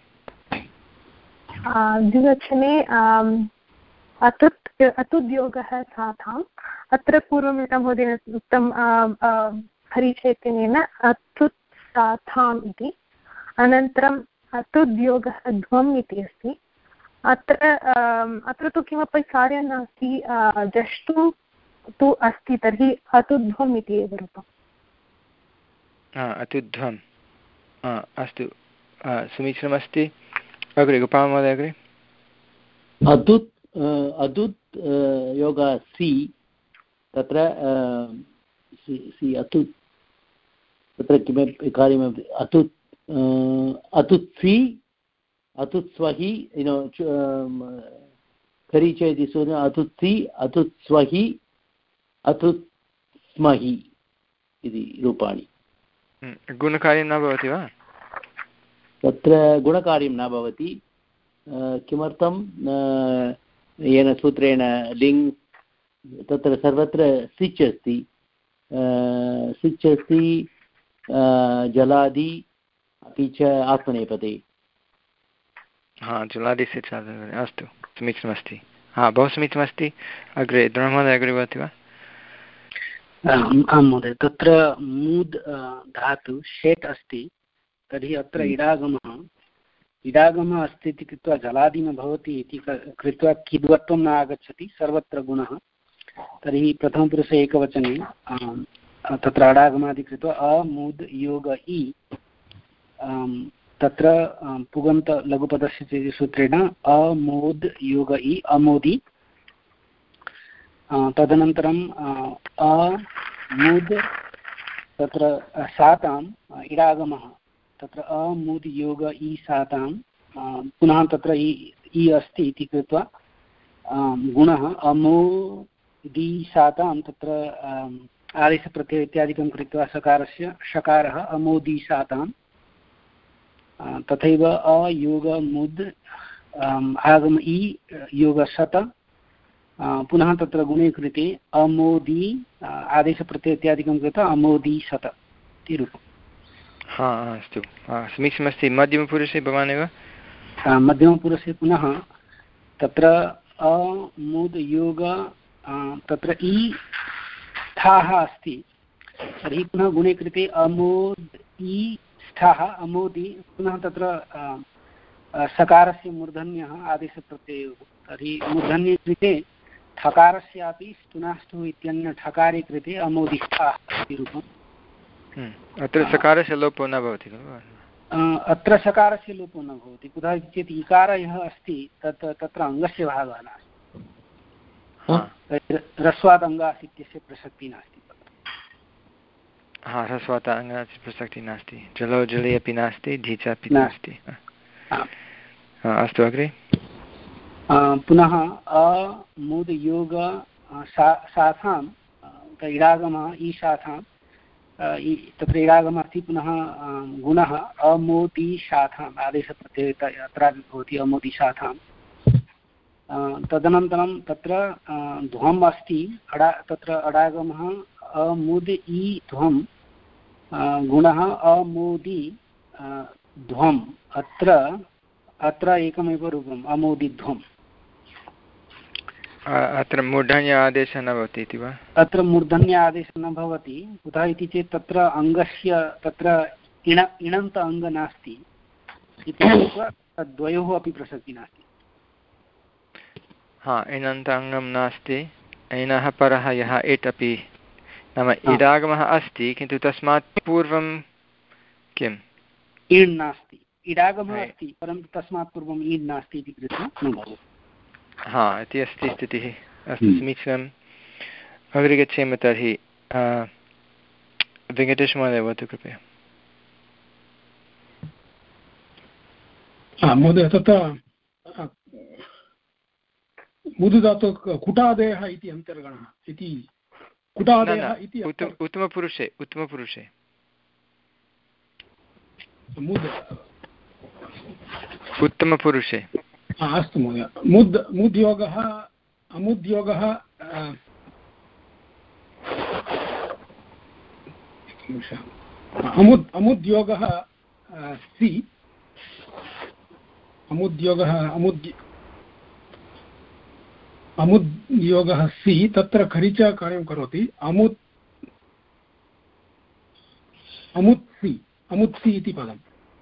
द्विवचने अतुत् अतुद्योगः साताम् अत्र पूर्वं यथा महोदयेन उक्तं खरि च इत्यनेन अतुत् साताम् इति अनन्तरम् अतुद्योगः ध्वम् इति अस्ति अत्र अत्र तु किमपि कार्यं नास्ति जष्टु तु अस्ति तर्हि अतुध्वम् इति एव रूपम्। अतुध्वम् अस्तु समीचीनमस्ति। अग्रे गोपालमहोदय अग्रे। अदुत् अदुत् योगः सि तत्र सि अतुत् तत्र किमपि कार्यमपि अतुत् अतुत्सि अतुत्स्वहि युनो करीच इति सूत्र अतुत्सि अतुत्स्वहि अतुत्स्महि इति रूपाणि। गुणकार्यं न भवति वा? तत्र गुणकार्यं न भवति। किमर्थं येन सूत्रेण लिङ् तत्र सर्वत्र सिच् अस्ति सिच् अस्ति जलादि अपि च आत्मनेपदे। हा जलादि सिच् अस्तु समीचीनमस्ति। हा बहु समीचीनमस्ति। अग्रे द्रोणमहोदय अग्रे भवति वा? आं महोदय तत्र मूद् धातु षेट् अस्ति तर्हि अत्र इडागमः इडागमः अस्ति इति कृत्वा जलादि न भवति इति कृत्वा किद्वत्वं न आगच्छति सर्वत्र गुणः। तर्हि प्रथमपुरुषे एकवचने तत्र अडागमादि कृत्वा अमूद् योग इ तत्र पुगन्त लघुपदस्य सूत्रेण अमोद् योग इ अमोदि। तदनन्तरं अमूद् तत्र साताम् इडागमः तत्र अमूद् योग इ सातां पुनः तत्र इ इ अस्ति इति कृत्वा गुणः अमोदि सातां तत्र आदेशप्रत्यय इत्यादिकं कृत्वा सकारस्य शकारः अमोदि सातां। तथैव अयोगमुद् आगम इ योगशत पुनः तत्र गुणे कृते अमोदि आदेशप्रत्यय इत्यादिकं कृत्वा अमोदि शत इति रूपम्। हा अस्तु समीचीनमस्ति। मध्यमपुरुषे भवान् एव? मध्यमपुरुषे पुनः तत्र अमूद् योग तत्र इ स्थाः अस्ति तर्हि पुनः गुणे कृते अमोद् इ स्थाः अमोदि पुनः तत्र सकारस्य मूर्धन्यः आदेशप्रत्ययो तर्हि मूर्धन्ये कृते ठकारस्यापि स्तुनाष्टुः इत्यन्य ठकारे कृते अमोदिष्ठाः इति रूपम्। अत्र सकारस्य लोपो न भवति खलु? अत्र सकारस्य लोपो न भवति। कुतः चेत् इकार यः अस्ति तत् तत्र अङ्गस्य भागः नास्ति। ह्रस्वात् अङ्गास् इत्यस्य प्रसक्तिः नास्ति। हा ह्रस्वात् अङ्गास्य प्रसक्तिः नास्ति। जलो जले अपि नास्ति धी च अपि नास्ति। अस्तु अग्रे। पुनः अमूद् योग साथां इडागमः ईशाथां तत्र इडागमः अस्ति पुनः गुणः अमोदि शाथाम् आदेशप्रत्ययः अत्रापि भवति अमोदि शाथां। तदनन्तरं तत्र ध्वम् अस्ति अडा तत्र अडागमः अमूद् इ ध्वम् गुणः अमोदि ध्वम् अत्र अत्र एकमेव रूपम् अमोदिध्वम्। अत्र मूर्धन्य आदेशः न भवति इति वा? अत्र मूर्धन्य आदेशः न भवति। कुतः इति चेत् तत्र अङ्गस्य तत्र इण इणन्त अङ्ग नास्ति इति कृत्वा तद्वयोः अपि प्रसक्तिः नास्ति। हा इणन्त अङ्गं नास्ति। एनः परः यः एट् अपि नाम इडागमः अस्ति किन्तु तस्मात् पूर्वं किम् ईण् नास्ति। इडागमः अस्ति परन्तु तस्मात् पूर्वम् ईण् नास्ति इति कृत्वा न भवति। हा इति अस्ति स्थितिः। अस्तु समीचीनम्। अग्रे गच्छेम तर्हि वेङ्कटेशमहोदय वदतु कृपया। महोदय तत्र मुदुधातु कुटादयः इति अन्तर्गणः इति कुटादयः इति उत्तमपुरुषे उत्तमपुरुषे उत्तमपुरुषे अस्तु महोदय। मुद् मुद्योगः अमुद्योगः अमुद् अमुद्योगः सि अमुद्योगः अमुद् अमुद्योगः सि तत्र खरिचा कार्यं करोति। अमुत् अमुत्सि अमुत्सि इति पदम्।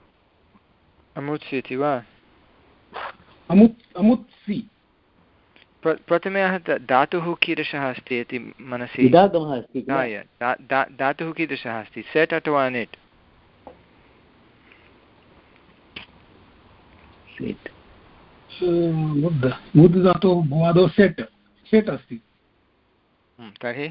अमुत्सि इति वा? अमुत् अमुत्सि प्रथमः धातुः कीदृशः अस्ति इति मनसि इडागमः अस्ति धातुः कीदृशः अस्ति सेट् अथवा निट् मुद् धातुः भुवादौ सेट् सेट् अस्ति तर्हि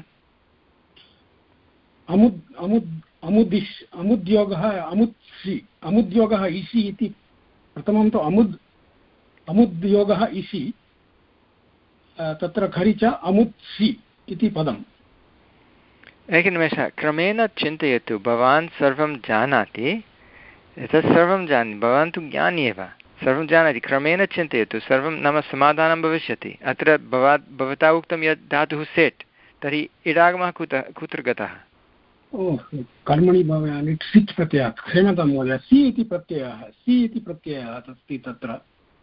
अमुद् अमुद् अमुदिश् अमुद्योगः अमुत्सि अमुद्योगः इषि इति प्रथमं तु अमुद् अमुद्योगः इषि तत्र खरि च अमुत्सि इति पदम् एकनिमेषः क्रमेण चिन्तयतु भवान् सर्वं जानाति एतत् सर्वं जानाति भवान् तु ज्ञानी एव सर्वं जानाति क्रमेण चिन्तयतु सर्वं नाम समाधानं भविष्यति अत्र भवा भवता उक्तं यत् धातुः सेट् तर्हि इडागमः कुतः कुत्र गतः ओ कर्मणि भवति सिच् प्रत्ययः क्षम्यतां महोदय सि इति प्रत्ययः सि इति प्रत्ययः अस्ति तत्र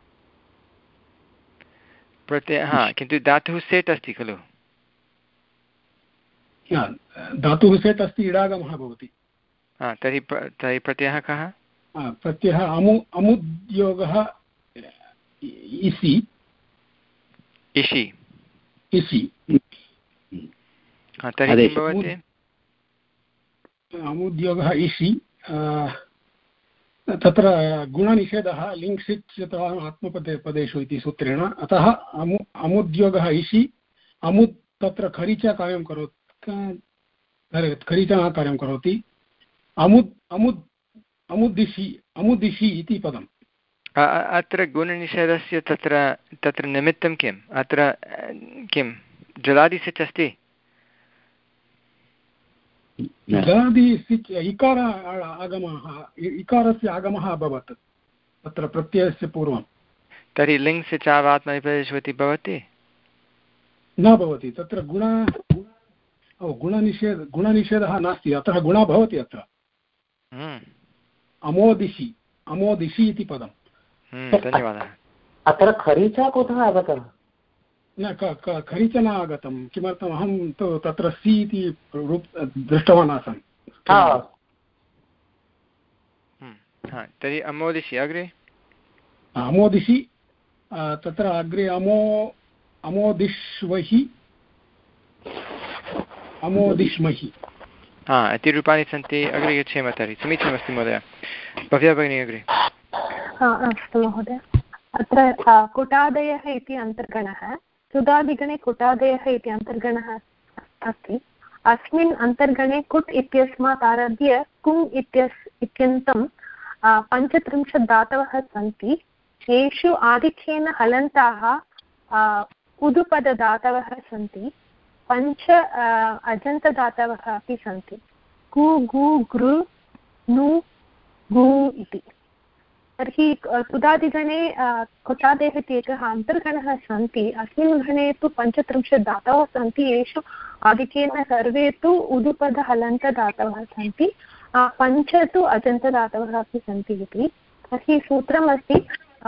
प्रत्ययः किन्तु धातुः सेट् अस्ति खलु धातुः सेट् अस्ति इडागमः भवति तर्हि तर्हि प्रत्ययः कः प्रत्ययः अमु अमुद्योगः इषि इषि इषि तर्हि किं भवति अमुद्योगः इषि तत्र गुणनिषेधः लिङ् सिच् अथवा आत्मपदे पदेषु इति सूत्रेण अतः अमु अमुद्योगः इषि अमुद् तत्र खरिच कार्यं करोति खरिच न कार्यं करोति अमुद् अमुद् अमुद्दिशि अमुद्दिशि इति पदम् अत्र गुणनिषेधस्य तत्र तत्र निमित्तं किम् अत्र किं जलादि सिच् अस्ति जलादि सिच् इकार आगमः इकारस्य आगमः अभवत् तत्र प्रत्ययस्य पूर्वं तर्हि लिङ् सिच् आत्मनेपदेषु इति भवति न भवति तत्र गुण गुणनिषेध गुणनिषेधः नास्ति अतः गुणः भवति अत्र अमोदिशि अमोदिशि इति पदम् धन्यवादः अत्र खरीचा कुतः आगतः न खरीच न आगतं किमर्थम् अहं तु तत्र सि इति रूप दृष्टवान् आसन् तर्हि अमोदिशि अग्रे अमोदिशि तत्र अग्रे अमो अमोदिष्वहि अमोदिष्महि हा इति रूपाणि सन्ति अग्रे गच्छेम तर्हि समीचीनमस्ति महोदय भव्या भगिनी अग्रे अस्तु महोदय अत्र कुटादयः इति अन्तर्गणः सुधादिगणे कुटादयः इति अन्तर्गणः अस्ति अस्मिन् अन्तर्गणे कुट् इत्यस्मात् आरभ्य कुङ् इत्यस् इत्यन्तं पञ्चत्रिंशत् धातवः सन्ति येषु आधिक्येन हलन्ताः उदुपदधातवः सन्ति पञ्च अजन्तदातवः अपि सन्ति कु गु गृ नु गु इति तर्हि सुधादिगणे कुटादयः इति एकः अन्तर्गणः सन्ति अस्मिन् गणे तु पञ्चत्रिंशत् धातवः सन्ति येषु आधिक्येन सर्वे तु उदुपदहलन्तदातवः सन्ति पञ्च तु अजन्तदातवः अपि सन्ति इति तर्हि सूत्रमस्ति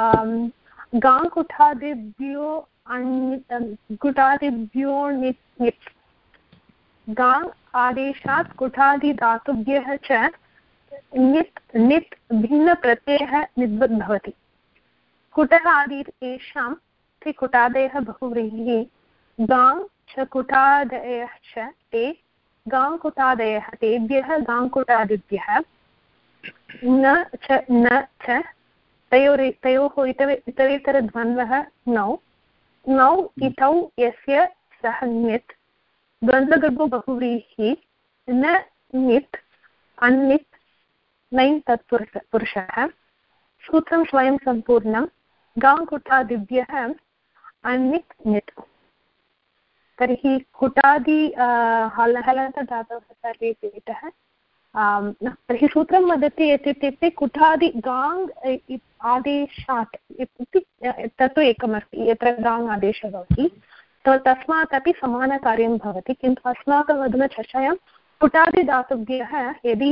गाङ्कुटादिभ्यो कुटादिभ्यो नित् नित् गाङ् आदेशात् कुटादिधातुभ्यः च नित् नित् भिन्नप्रत्ययः निद्वत् भवति कुटः आदि येषां ते कुटादयः बहुव्रीहिः गाङ् च कुटादयः च ते गाङ्कुटादयः तेभ्यः गाङ्कुटादिभ्यः न च न च तयोः तयोः इतरेतरद्वन्द्वः नौ नौ इतौ यस्य सः नित् द्वन्द्वगर्भो बहुव्रीहिः न नित् अन्नित् नैन् तत्पुरुष पुरुषः सूत्रं स्वयं सम्पूर्णं गाङ्कुटादिभ्यः अन्नित् नित् तर्हि कुटादि हल हलन्तदातवः सर्वे पेटः तर्हि सूत्रं वदति यत् इत्युक्ते कुटादि गाङ् आदेशात् इति तत्तु एकमस्ति यत्र गाङ् आदेशः भवति तस्मात् अपि समानकार्यं भवति किन्तु अस्माकम् अधुना चर्चायां कुटादिधातुभ्यः यदि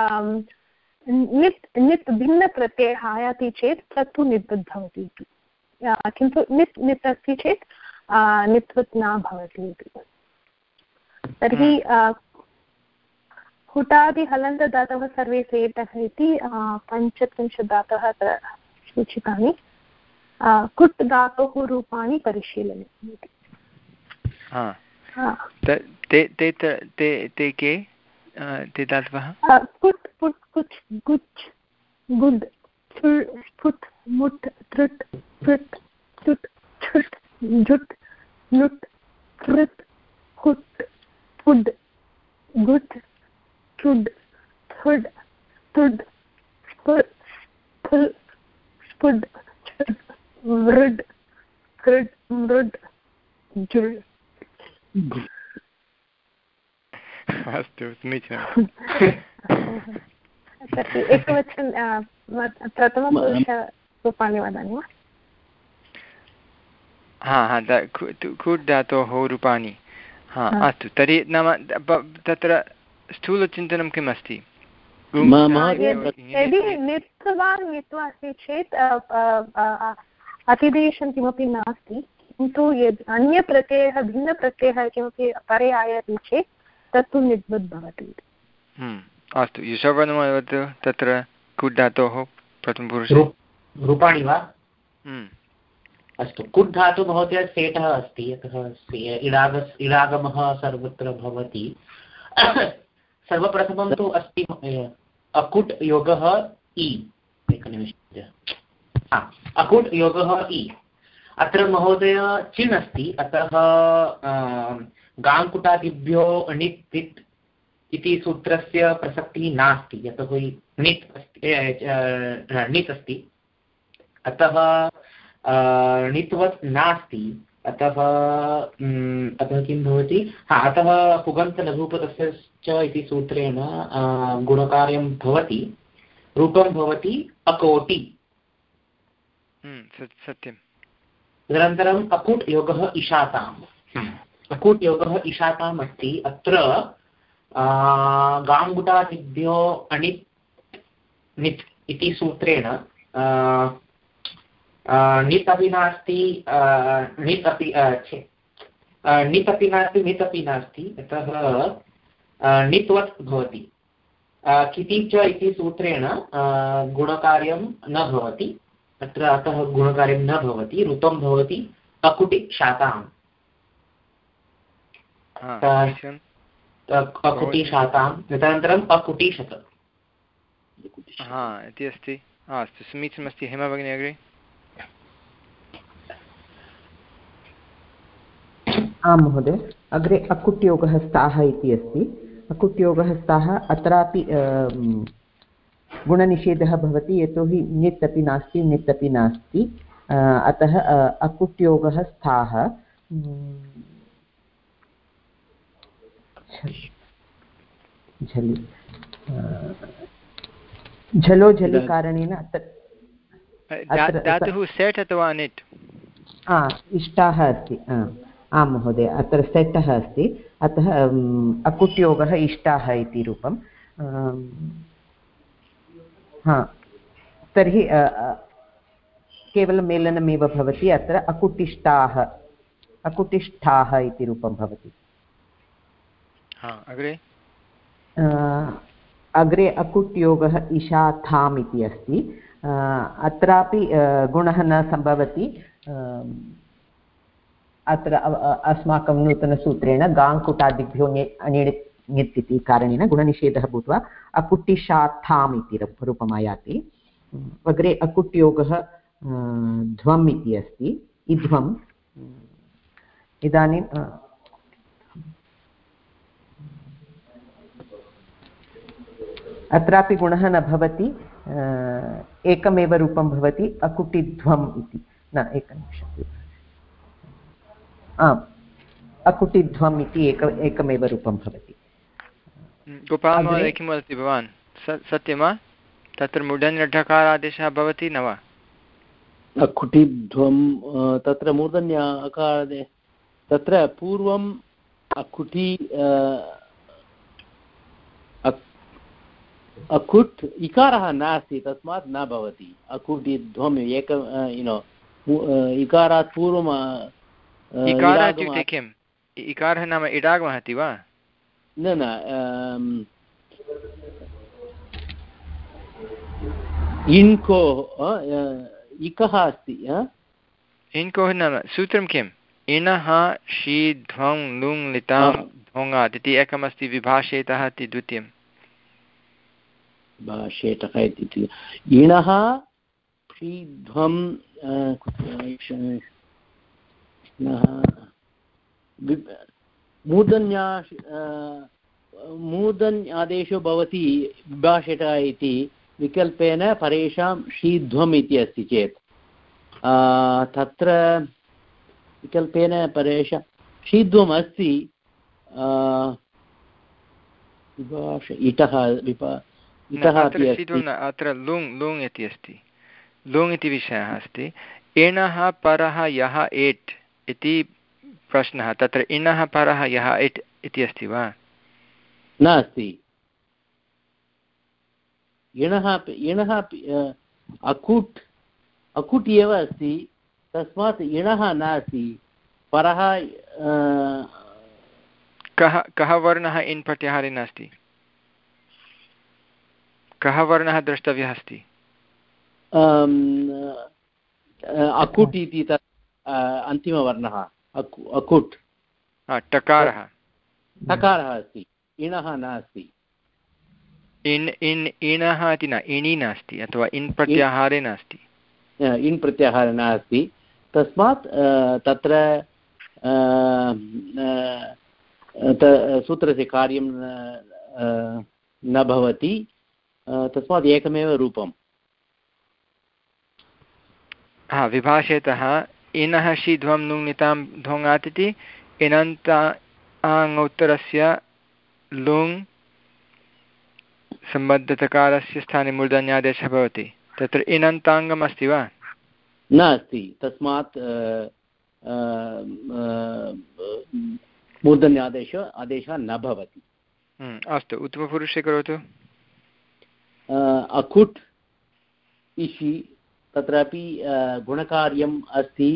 नित् नित् भिन्नप्रत्ययः आयाति चेत् तत्तु निद्वत् भवति इति किन्तु नित् नित् अस्ति चेत् नित्वत् न भवति इति तर्हि कुटादिहलन्तदातवः सर्वे सेटः इति पञ्चत्रिंशत् दातवः अत्र सूचितानि कुट् धातोः रूपाणि परिशीलनीयम्। ते के ते धातवः? कुट् पुट् कुच् गुच् गुड् स्फुट् मुट् तृट् पृट् चुट् छुट् जुट् नुट् कृत् कुट् फुड् गुट् चुड् थुड् तुड् स्फुट् स्फुल् स्फुड् छुड् वृड् कृड् मृड् जुळ्। अस्तु, समीचीनम्। एकवचन प्रथमपुरुषरूपाणि वदामि वा? हा हा कुट् धातोः रूपाणि। हा अस्तु, तर्हि नाम तत्र स्थूलचिन्तनं किम् अस्ति? यदि नित् वा नित् वा अस्ति चेत् अतिदेशं किमपि नास्ति, किन्तु यद् अन्यप्रत्ययः भिन्नप्रत्ययः किमपि परे आयाति चेत् तत्तु निद्वद् भवति। अस्तु, युषवर्णमवतु तत्र कुट् धातोः प्रथमपुरुषे रूपाणि वा? अस्तु, कुट् धातु महोदय सेटः अस्ति, यतः इडाग इडागमः सर्वत्र भवति। सर्वप्रथमं तु अस्ति अकुट् योगः इ। एकनिमिषं, अकुट् योगः इ। अत्र महोदय चिन् अस्ति, अतः गाङ्कुटादिभ्यो णित् तित् इति सूत्रस्य प्रसक्तिः नास्ति, यतोहि णित् अस्ति णित् अस्ति, अतः णित्वत् नास्ति, अतः अतः किं भवति? हा, अतः पुगन्तलघुपदस्य च इति सूत्रेण गुणकार्यं भवति, रूपं भवति अकोटि। सत्यं। तदनन्तरम् अकुट् योगः इशाताम्। अकुट् योगः इशाताम् अस्ति। अत्र गाङ्गुटादिभ्यो अणित् नित् इति सूत्रेण णित् अपि नास्ति, णित् अपि णित् अपि नास्ति, णित् अपि नास्ति, अतः णित्वत् भवति। किति च इति सूत्रेण गुणकार्यं न भवति, अत्र अतः गुणकार्यं न भवति, रूपं भवति अकुटि शाताम्। अकुटि शाताम्, तदनन्तरम् अकुटिशत इति अस्ति। अस्तु, समीचीनमस्ति। हेमा भगिनी अग्रे। आं महोदय, अग्रे अकुट्योगः स्थाः इति अस्ति। अकुट्योगः स्थाः, अत्रापि गुणनिषेधः भवति, यतोहि ङित् अपि नास्ति, ङित् अपि नास्ति, अतः अकुट्योगः स्थाः। झलि झलो झलि कारणेन धातुः सेट् अथवा णित्? इष्टाः अस्ति। आं महोदय, अत्र सेट्टः अस्ति, अतः अकुट्योगः इष्टाः इति रूपं। हा, तर्हि केवलं मेलनमेव भवति, अत्र अकुटिष्टाः अकुटिष्ठाः इति रूपं भवति। अग्रे अग्रे अकुट्योगः इशाथाम् इति अस्ति। अत्रापि गुणः न सम्भवति। अत्र अस्माकं नूतनसूत्रेण गाङ्कुटादिभ्यो अणित् ङित् इति कारणेन गुणनिषेधः भूत्वा अकुटिशाथाम् इति रूपम् आयाति। अग्रे अकुट्योगः ध्वम् इति अस्ति, इध्वम्। इदानीं अत्रापि गुणः न भवति, एकमेव रूपं भवति अकुटिध्वम् इति। न, एकनिमिषम्, आम्, अकुटिध्वम् इति एक एकमेव रूपं भवति। गोपाल महोदय, किं वदति भवान्? सत्यं वा? तत्र मूर्धन्यढकारादेशः भवति न वा? अकुटिध्वं तत्र मूर्धन्य अकारादेशः, तत्र पूर्वम् अकुटि अकुट् इकारः नास्ति, तस्मात् न भवति। अकुटिध्वम् एक युनो इकारात् पूर्वम् इकारः इत्युक्ते किम्? इकारः नाम इडागमः इति वा? न न, इण्को इकः अस्ति, इन् कोः नाम सूत्रं किम्? इनः शीध्वं लुङ् लितां ध्वङात् इति एकमस्ति, विभाषेतः इति द्वितीयं। भाषेतः इति इणः शीध्वं मूर्धन्या मूर्धन् आदेशो भवति विभाषेतः इति विकल्पेन परेषां शीध्वम् इति अस्ति चेत् तत्र विकल्पेन परेषां शीध्वम् अस्ति विभाष इतः विपा इतः अपि अस्ति। अत्र लुङ् लुङ् इति अस्ति, लुङ् इति विषयः अस्ति। इणः परः यः एट् इति प्रश्नः, तत्र इणः परः यः एट् इति अस्ति वा? नास्ति। इणः इणः अकुट् अकुट् एव अस्ति, तस्मात् इणः नास्ति। परः कः कः वर्णः इन् प्रत्याहारे नास्ति? कः वर्णः द्रष्टव्यः अस्ति? अकुट् इति तत् अन्तिमवर्णः अकुट्, टकारः टकारः अस्ति, इणः नास्ति। इन् इन् इणः इति न, इणि नास्ति, अथवा इन् प्रत्याहारे नास्ति, इन् प्रत्याहारे नास्ति। तस्मात् तत्र सूत्रस्य कार्यं न भवति, तस्मात् एकमेव रूपम्। हा, विभाषेतः इनः शीध्वं लुङ्नितां ध्वङात् इति इनन्ताङ्गोत्तरस्य लुङ् सम्बद्धतकारस्य स्थाने मूर्धन्यादेशः भवति। तत्र इनन्ताङ्गम् अस्ति वा? नास्ति, तस्मात् मूर्धन्यादेश आदेशः न भवति। अस्तु, उत्तमपुरुषे करोतु। अकुट् इषि तत्रापि गुणकार्यम् अस्ति,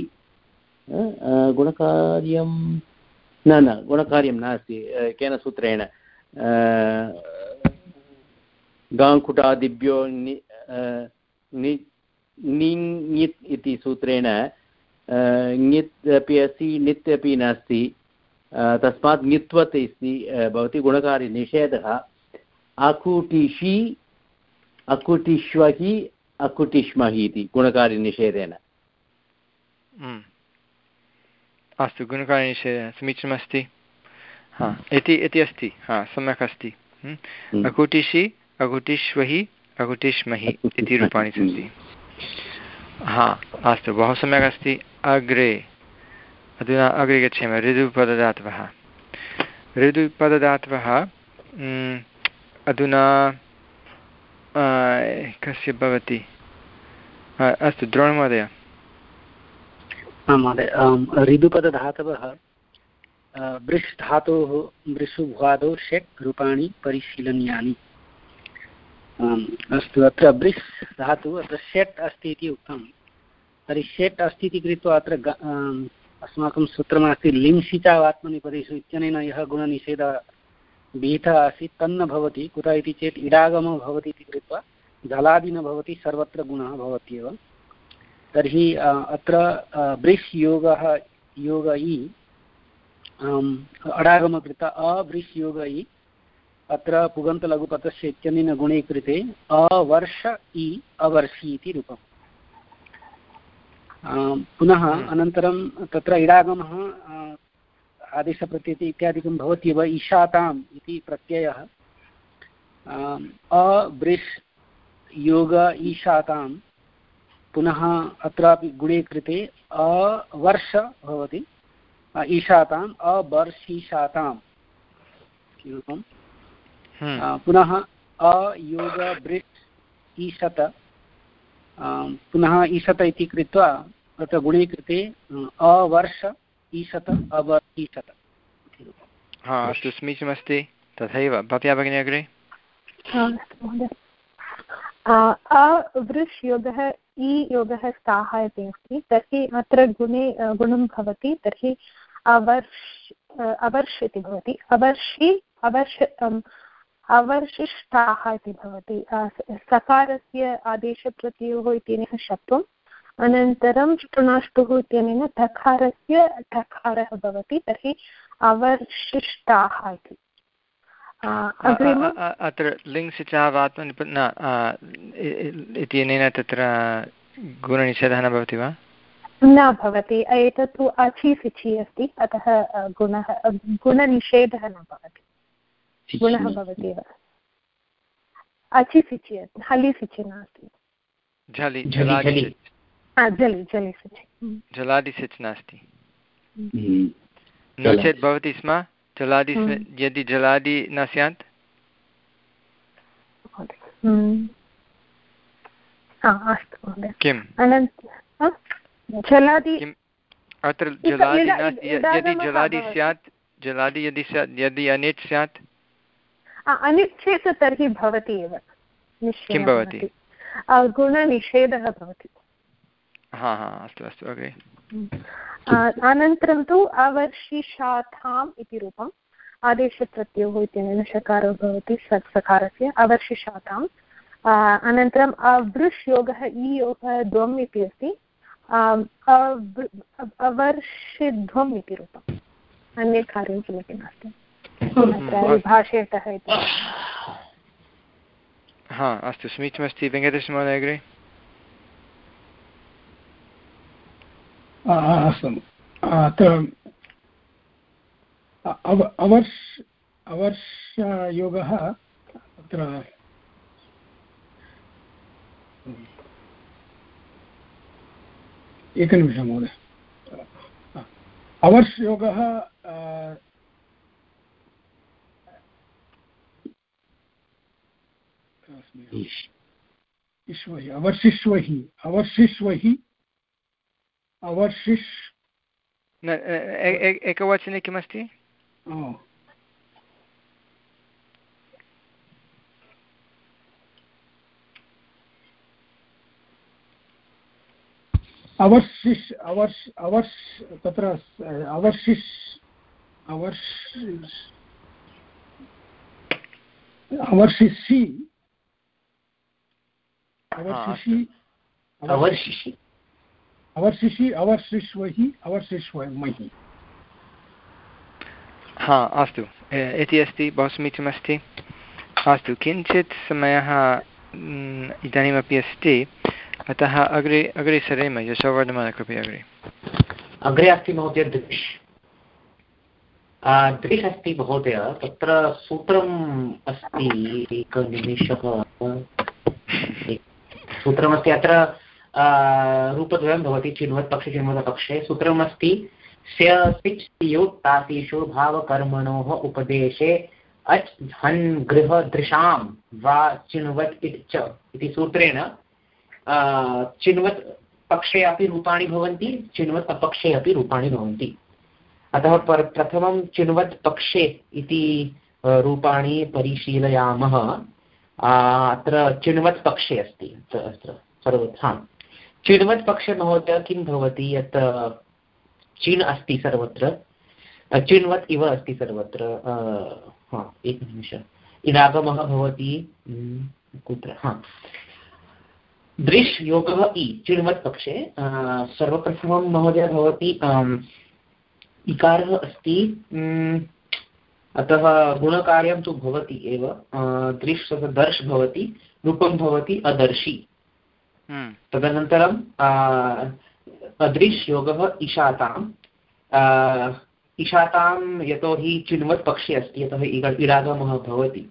गुणकार्यं न न गुणकार्यं नास्ति। केन सूत्रेण? गाङ्कुटादिभ्यो निञ् इति सूत्रेण ङित् अपि अस्ति, नित् अपि नास्ति, तस्मात् ङित्वत् इति भवति गुणकार्यनिषेधः। अकुटिषि अकुटिष्वहि अकुटिष्महि इति गुणकार्यनिषेधेन। अस्तु, गुणकार्यनिषेधः समीचीनमस्ति। हा, इति इति अस्ति। हा, सम्यक् अस्ति। अकुटिषि अकुटिष्वहि अकुटिष्महि इति रूपाणि सन्ति। हा, अस्तु, बहु सम्यक् अस्ति। अग्रे अधुना अग्रे गच्छेम। ऋदुपदधातवः। ऋदुपदधातवः अधुना कस्य भवति? अस्तु, द्रोणमहोदय। आं महोदय, ऋदुपदधातवः बृष् धातोः बृषुभ्वादौ षट् रूपाणि परिशीलनीयानि। अस्तु, अत्र बृष् धातुः अत्र षट् अस्ति इति उक्तं। तर्हि षट् अस्ति इति कृत्वा अत्र अस्माकं सूत्रमस्ति लिंसिचावात्मनेपदेषु इत्यनेन यः गुणनिषेधः विहितः आसीत् तन्न भवति। कुतः इति चेत् इडागमः भवति इति कृत्वा जलादि न भवति, सर्वत्र गुणः भवत्येव। तर्हि अत्र बृष् योगः योग इ अडागमकृत अबृष् योग इ अत्र पुगन्तलघुपथस्य इत्यनेन गुणे कृते अवर्ष इ अवर्षि इति रूपम्। पुनः अनन्तरं तत्र इडागमः आदेशप्रत्ययः इत्यादिकं भवत्येव। ईशाताम् इति प्रत्ययः अबृष् योग ईशातां, पुनः अत्रापि गुणे कृते अवर्ष भवति, ईशाताम् अवर्षीशातां रूपम्। पुनः अयोग बृष् ईशत, पुनः ईशत इति कृत्वा तत्र गुणे कृते अवर्ष ईशत अवर्षीशत। हा, अस्तु, समीचीनमस्ति। तथैव भवत्या भगिनी अग्रे। अवृष् योगः इ योगः स्थाः इति अस्ति। तर्हि अत्र गुणे गुणं भवति, तर्हि अवर्ष अवर्ष इति भवति। अवर्षि अवर्ष अवर्षिष्टाः इति भवति। सकारस्य आदेशप्रत्ययोः इत्यनेन शत्वं, अनन्तरं ष्टुनाष्टुः इत्यनेन ठकारस्य ठकारः भवति, तर्हि अवर्शिष्टाः इति। अत्र लिङ्सिचावात्मनि इत्यनेन तत्र गुणनिषेधः न भवति वा? न भवति, एतत् तु अचि सिचि अस्ति, अतः गुणः गुणनिषेधः न भवति, गुणः भवति एव। अचि सिचि अस्ति, हलि सिचि नास्ति, झलि जलि जलि सिचि, जलादि सिच् नास्ति। नो चेत् भवति स्म जलादि, यदि जलादि न स्यात् अस्तु महोदय। किम् जलादि अत्र जलादि नास्ति, यदि जलादि स्यात्, जलादि यदि स्यात्, यदि अनिट् स्यात्, अनिट् चेत् तर्हि भवति एव, किं भवति? गुणनिषेधः भवति। हा हा अस्तु अस्तु अग्रे। अनन्तरं तु अवर्षिषाथाम् इति रूपम्, आदेशप्रत्ययोः इत्यनेन शकारो भवति सकारस्य, अवर्षिषाथाम्। अनन्तरम् अवृष् योगः इ योगः द्वम् इति अस्ति, अवर्षिध्वम् इति रूपम्, अन्ये कार्यं किमपि नास्ति भाषेतः इति। हा अस्तु समीचीनमस्ति। वेङ्कटेशमहोदय अग्रे। अस्तु, अत्र अवर्ष अवर्षयोगः अत्र एकनिमिषं महोदय। अवर्षयोगः ईश्वहि अवर्षिष्वहि अवर्षिष्वहि अवर्षिष् एकवचने किमस्ति? अवर्षिष् अवर्ष अवर्ष तत्र अवर्षिष् अवर्ष अवर्षिषि अवर्षिषि अवर्षिषि अवर्षिषि अवर्षिष्वहि अवर्षिष्वमहि। हा अस्तु, इति अस्ति, बहु समीचीनमस्ति। अस्तु, किञ्चित् समयः इदानीमपि अस्ति, अतः अग्रे अग्रे सरेम। यशोवर्धमान कृपया अग्रे। अग्रे अस्ति महोदय दृश्। दृश् अस्ति महोदय, तत्र सूत्रम् अस्ति, एकनिमिषः, सूत्रमस्ति अत्र रूपद्वयं भवति, चिन्वत् पक्षे चिन्वत् पक्षे। सूत्रमस्ति स्य सिच् योट् तासीषु भावकर्मणोः उपदेशे अच् हन् गृह दृशां वा चिन्वत् इति च इति सूत्रेण चिन्वत् पक्षे अपि रूपाणि भवन्ति, चिन्वत् अपक्षे अपि रूपाणि भवन्ति। अतः प्रथमं चिन्वत् पक्षे इति रूपाणि परिशीलयामः। अत्र चिन्वत् पक्षे अस्ति, अत्र सर्वथा चिन्वत् पक्षे महोदय किं भवति, यत् चिन् अस्ति सर्वत्र, चिन्वत् इव अस्ति सर्वत्र। हा एकनिमिषम्, इडागमः भवति कुत्र, हा दृश् योगः इ चिन्वत् पक्षे। सर्वप्रथमं महोदय भवति इकारः अस्ति, अतः गुणकार्यं तु भवति एव। दृश् दर्श भवति, रूपं भवति अदर्शी। तदनन्तरं अदृश् योगः इशाताम्। इशातां यतोहि चिन्वत् पक्षे अस्ति, यतोहि इडागमः भवति।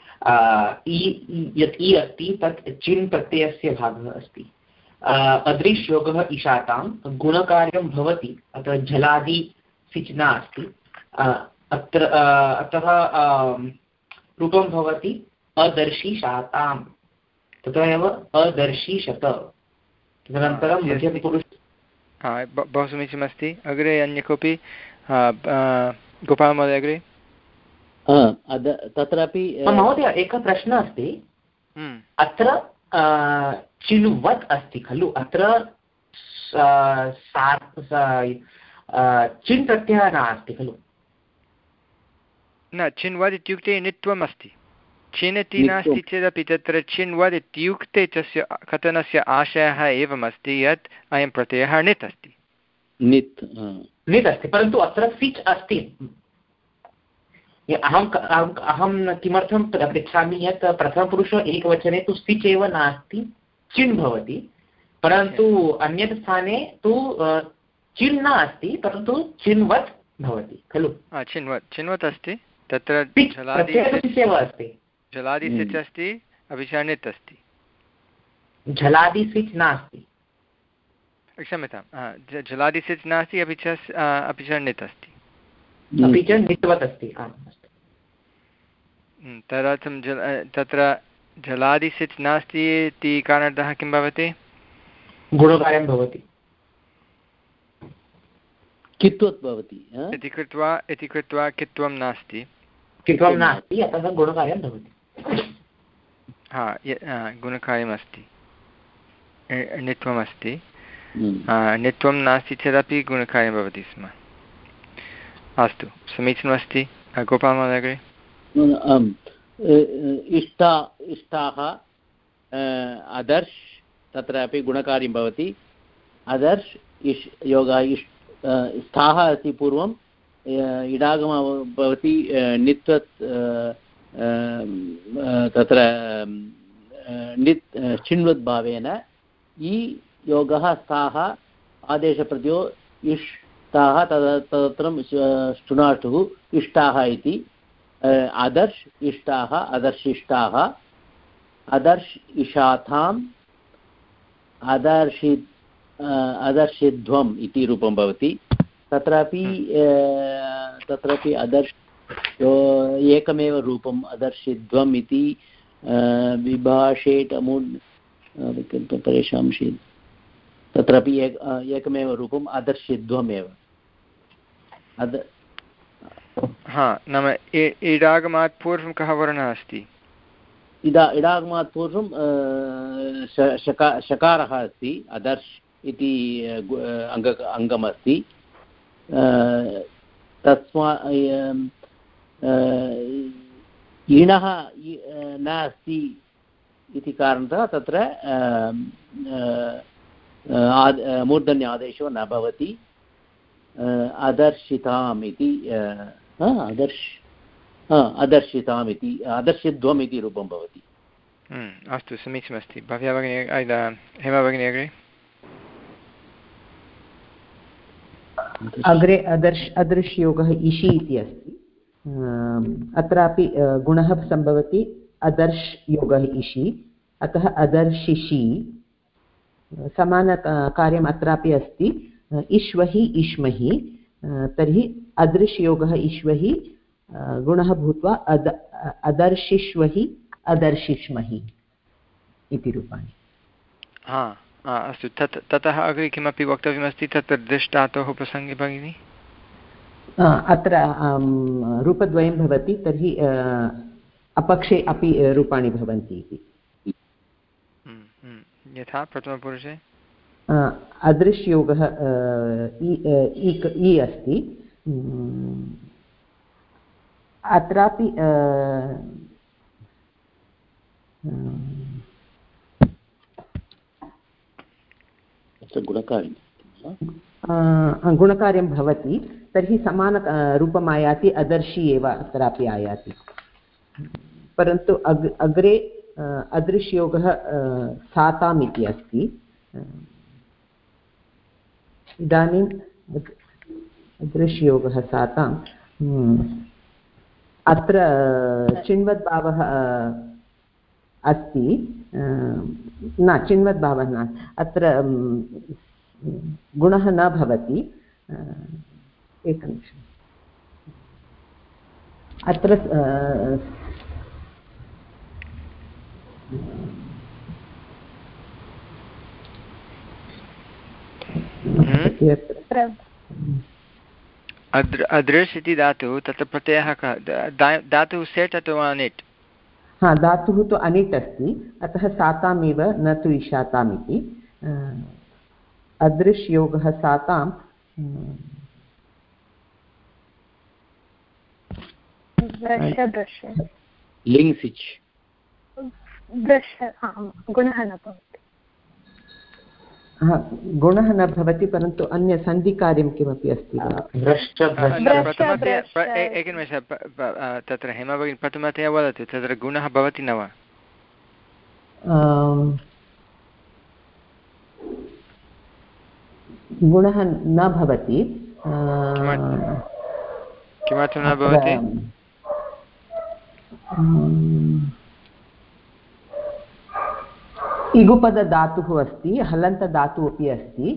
यत् इ अस्ति तत् चिन् प्रत्ययस्य भागः अस्ति। अदृश् योगः इशातां, गुणकार्यं भवति, अतः झलादि सिच् नास्ति। अत्र अतः रूपं भवति अदर्शी शातां, तथा एव अदर्शी शत। तदनन्तरं मध्यमपुरुष। बहु समीचीनमस्ति। अग्रे अन्य कोऽपि? गोपालमहोदय अग्रे। तत्रापि महोदय एकः प्रश्नः अस्ति। अत्र चिन्वत् अस्ति खलु, अत्र चिन् प्रत्ययः नास्ति खलु? न, चिन्वत् इत्युक्ते नित्वम् अस्ति। चिन् इति नास्ति चेदपि तत्र चिन्वद् इत्युक्ते तस्य कथनस्य आशयः एवमस्ति यत् अयं प्रत्ययः णित् अस्ति नित् णित् अस्ति परन्तु अत्र सिच् अस्ति अहम् अहं किमर्थं पृच्छामि यत् प्रथमपुरुषः एकवचने तु सिच् एव नास्ति चिन् भवति परन्तु अन्यत् स्थाने तु चिन् नास्ति परन्तु चिन्वत् भवति खलु चिन्वत् चिन्वत् अस्ति तत्र जलादि सिच् अस्ति अपि च णित् अस्ति जलादि सिच् नास्ति क्षम्यतां जलादि सिच् नास्ति अपि च अपि च णित् अस्ति अपि च णित्वत् अस्ति तदर्थं जल तत्र जलादि सिच् नास्ति इति कारणतः किं भवति गुणकार्यं भवति कित्वत् भवति इति कृत्वा इति कृत्वा कित्वं नास्ति कित्वं नास्ति अतः गुणकार्यं भवति हा गुणकार्यमस्ति णित्वमस्ति णित्वं नास्ति चेदपि गुणकार्यं भवति स्म अस्तु समीचीनमस्ति गोपालमहोदय अग्रे इष्टा इष्टाः अदर्श तत्रापि गुणकार्यं भवति अदर्श इष् योगः इष् स्थाः अस्ति पूर्वम् इडागमः भवति नित्वत् तत्र नित् चिन्वत् भावेन इ योगः स्थाः आदेशप्रत्यो इष्टाः तदनन्तरं ष्टुनाष्टुः इष्टाः इति अदर्श इष्टाः अदर्शिष्टाः अदर्श इषाथाम् अदर्शि अदर्शिध्वम् इति रूपं भवति तत्रापि तत्रापि अदर्श एकमेव रूपम् अदर्शिध्वम् इति विभाषेट् अमूढ परेषां शीत् तत्रापि एक एकमेव रूपम् अदर्शिध्वम् एव अद हा नाम इडागमात् पूर्वं कः वर्णः अस्ति इदा इडागमात् पूर्वं शका शकारः अस्ति अदर्श इति अङ्ग अङ्गमस्ति तस्मात् इणः नास्ति इति कारणतः तत्र मूर्धन्य आदेशो न भवति अदर्शिताम् इति अदर्श अदर्शिताम् इति अदर्शिध्वम् इति रूपं भवति अस्तु समीचीनमस्ति भव्या भगिनी हेमा भगिनी अग्रे अग्रे अदर्श अदृश्योगः इषि इति अस्ति अत्रापि गुणः सम्भवति अदर्श योगः इषि अतः अदर्शिषि समान कार्यम् अत्रापि अस्ति इष्वहि इष्महि तर्हि अदृश्योगः इष्वहि गुणः भूत्वा अद अदर्शिष्वहि अदर्शिष्महि इति रूपाणि हा अस्तु तत् ततः अग्रे किमपि वक्तव्यमस्ति तत्र दृष्टातोः प्रसङ्गे भगिनि अत्र रूपद्वयं भवति तर्हि अपक्षे अपि रूपाणि भवन्ति इति यथा प्रथमपुरुषे अदृश्योगः इ अस्ति अत्रापि गुणकार्यं भवति तर्हि समान रूपम् आयाति अदर्शी एव अत्रापि आयाति परन्तु अग् अग्रे अदृश्योगः साताम् इति अस्ति इदानीम् अदृश्योगः साताम् अत्र चिन्वद्भावः अस्ति न चिन्वद्भावः न अत्र गुणः न भवति एकनिमिषम् अत्र अदृश् इति धातुः तत्र प्रत्ययः कः धातुः सेट् अथवा अनिट् हा धातुः तु अनिट् अस्ति अतः सातामेव न तु इषाताम् इति अदृश् योगः सातां लिङ् सिच् गुणः न भवति। गुणः न भवति परन्तु अन्य सन्धिकार्यं किमपि अस्ति वा? एकनिमेषः तत्र हेमा भगिनी प्रथमतया वदतु तत्र गुणः भवति न वा? गुणः न भवति। किमर्थं न भवति? इगुपदधातुः अस्ति, हलन्तधातुः अपि अस्ति,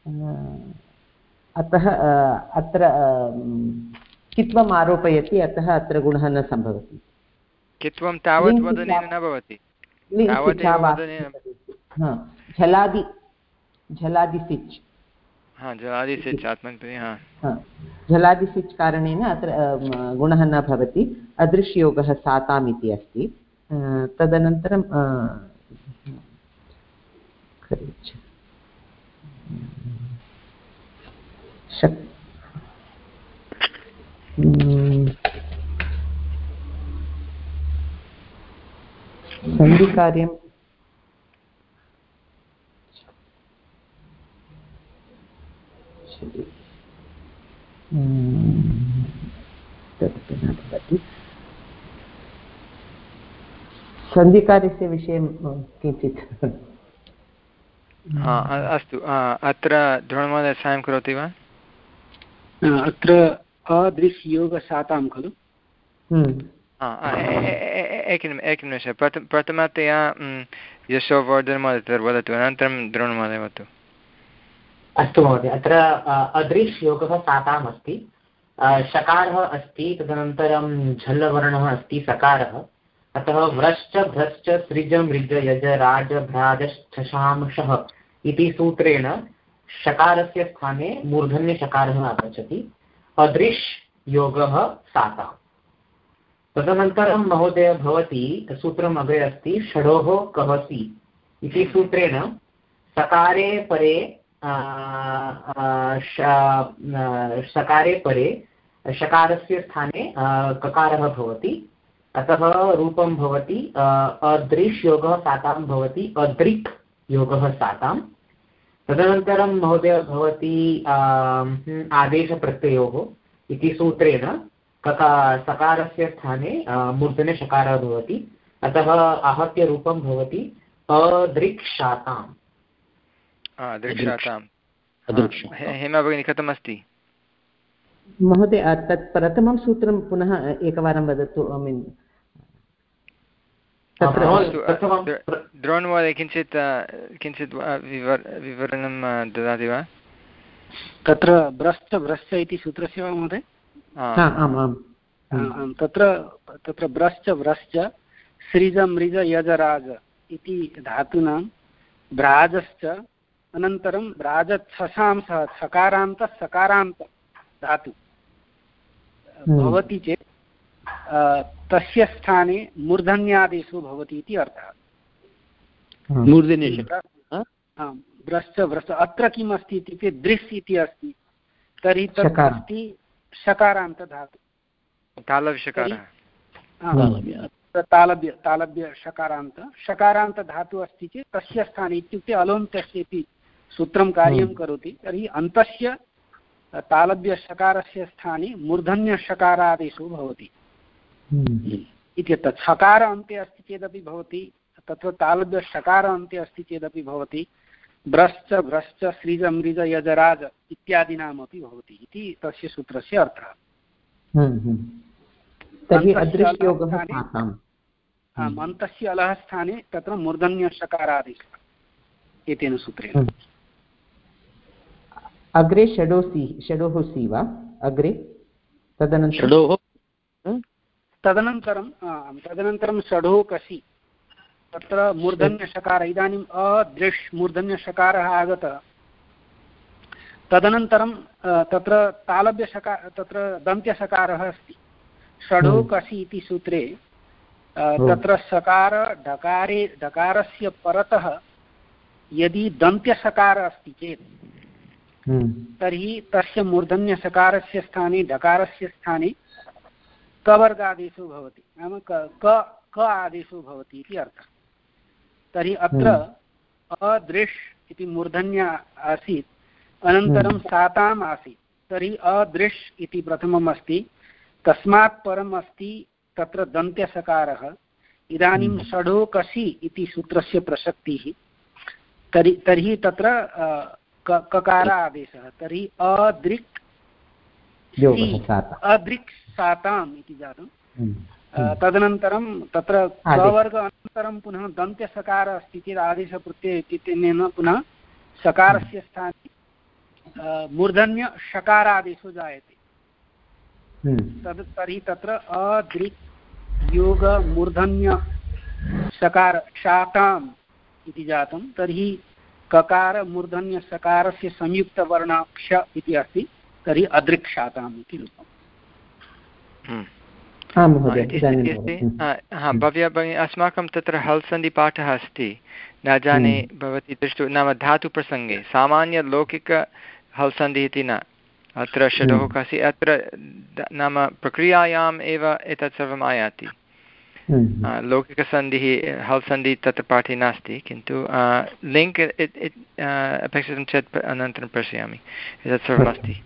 अतः अत्र कित्वम् आरोपयति, अतः अत्र गुणः न सम्भवति। कित्वं तावत् वदनेन न भवति। झलादि झलादिसिच् झलादिसिच् आत्मनेपदी झलादिसिच् कारणेन अत्र गुणः न भवति। अदृश्ययोगः साताम् इति अस्ति। तदनन्तरं सन्धिकार्यं तत् न भवति। सन्धिकार्यस्य विषये किञ्चित् अस्तु। अत्र द्रोणमहोदय साहाय्यं करोति वा? अत्र अदृश्ययोगसातां खलु? एकनिमेषः प्रथमतया यशोवर्धनमहोदय तत्र वदतु, अनन्तरं द्रोणमहोदय वदतु। अस्तु महोदय, अत्र अदृश्ययोगः साताम् अस्ति। शकारः अस्ति, तदनन्तरं झल्वर्णः अस्ति सकारः। अतः व्रश्च भ्रश्च सृज मृज यज राज भ्राजश्चांशः इति सूत्रेण शकारस्य स्थाने मूर्धन्यशकारः आगच्छति। अदृश् योगः साताम्। तदनन्तरं महोदय भवति सूत्रम् अग्रे अस्ति षडोः कहसि इति सूत्रेण सकारे परे सकारे परे शकारस्य स्थाने ककारः भवति। अतः रूपं भवति अदृश् योगः सातां भवति अदृक् योगः साताम्। तदनन्तरं महोदय भवति आदेशप्रत्ययोः इति सूत्रेण कका सकारस्य स्थाने मूर्धन्यशकारः भवति। अतः आहत्य रूपं भवति अदृक्शाताम्। हेमा भगिनी कथमस्ति महोदय? तत् प्रथमं सूत्रं पुनः एकवारं वदतु। ऐ मीन् द्रोणमहोदय किञ्चित् किञ्चित् विवरणं ददाति वा? तत्र भ्रश्च भ्रश्च इति सूत्रस्य वा महोदय? आम् आम्। तत्र तत्र भ्रश्च भ्रश्च सृज मृज यजराज इति धातूनां भ्राजश्च अनन्तरं भ्राजच्छशांसः सकारान्तः सकारान्त धातु भवति चेत् तस्य स्थाने मूर्धन्यादेशो भवति इति अर्थः। भ्रश्च भ्रश्च अत्र किम् अस्ति इत्युक्ते दृश् इति अस्ति, तर्हि तत् अस्ति शकारान्तधातु तालव्यशकारः। तालव्य तालव्य शकारान्त शकारान्तधातुः अस्ति चेत् तस्य स्थाने इत्युक्ते अलोन्तस्य इति सूत्रं कार्यं करोति। तर्हि अन्तस्य तालव्यशकारस्य स्थाने मूर्धन्यशकारादेशो भवति इत्यतः शकार अन्ते अस्ति चेदपि भवति, तत्र तालव्यशकार अन्ते अस्ति चेदपि भवति। भ्रश्च भ्रश्च सृज मृज यजराज इत्यादीनामपि भवति इति तस्य सूत्रस्य अर्थः। अन्तस्य अलः स्थाने तत्र मूर्धन्यशकारादेशः एतेन सूत्रेण। अग्रे षडोसि षडोः सि वा अग्रे? तदनन्तरं तदनन्तरं तदनन्तरं षडोः कसि तत्र मूर्धन्यशकार। इदानीम् अदृश् मूर्धन्यशकारः आगतः। तदनन्तरं तत्र तालव्यशकार तत्र दन्त्यशकारः अस्ति। षडोः कसि इति सूत्रे तत्र सकार ढकारे ढकारस्य परतः यदि दन्त्यशकारः अस्ति चेत् तर्हि तस्य मूर्धन्यशकारस्य स्थाने ढकारस्य स्थाने कवर्गादेशो भवति, नाम क क आदेशो भवति इति अर्थः। तर्हि अत्र अदृश् इति मूर्धन्य आसीत्, अनन्तरं साताम् आसीत्, तर्हि अदृश् इति प्रथमम् अस्ति, तस्मात् परम् अस्ति तत्र दन्त्यसकारः। इदानीं षडोकसि इति सूत्रस्य प्रसक्तिः, तर्हि तर्हि तत्र ककार आदेशः, तर्हि अदृक् अदृक् साताम् इति जातं। तदनन्तरं तत्र कवर्ग अनन्तरं पुनः दन्त्यसकार अस्ति चेत् आदेशप्रत्यय इत्यनेन पुनः सकारस्य स्थाने मूर्धन्य षकारादेशो जायते। तद् तर्हि तत्र अदृक् योग मूर्धन्य सकार शाताम् इति जातं। तर्हि ककार मूर्धन्य सकारस्य संयुक्तवर्ण क्ष इति अस्ति, तर्हि अदृक् शाताम् इति रूपम्। भव्या भगिनी, अस्माकं तत्र हल् सन्धिपाठः अस्ति, न जाने भवती दृष्टु, नाम धातुप्रसङ्गे सामान्यलौकिक हल् सन्धिः इति न, अत्र षडोः कसि, अत्र नाम प्रक्रियायाम् एव एतत् सर्वम् आयाति। लौकिकसन्धिः हल् सन्धिः तत्र पाठे नास्ति, किन्तु लिङ्क् अपेक्षितं चेत् अनन्तरं पश्यामि, एतत् सर्वमस्ति।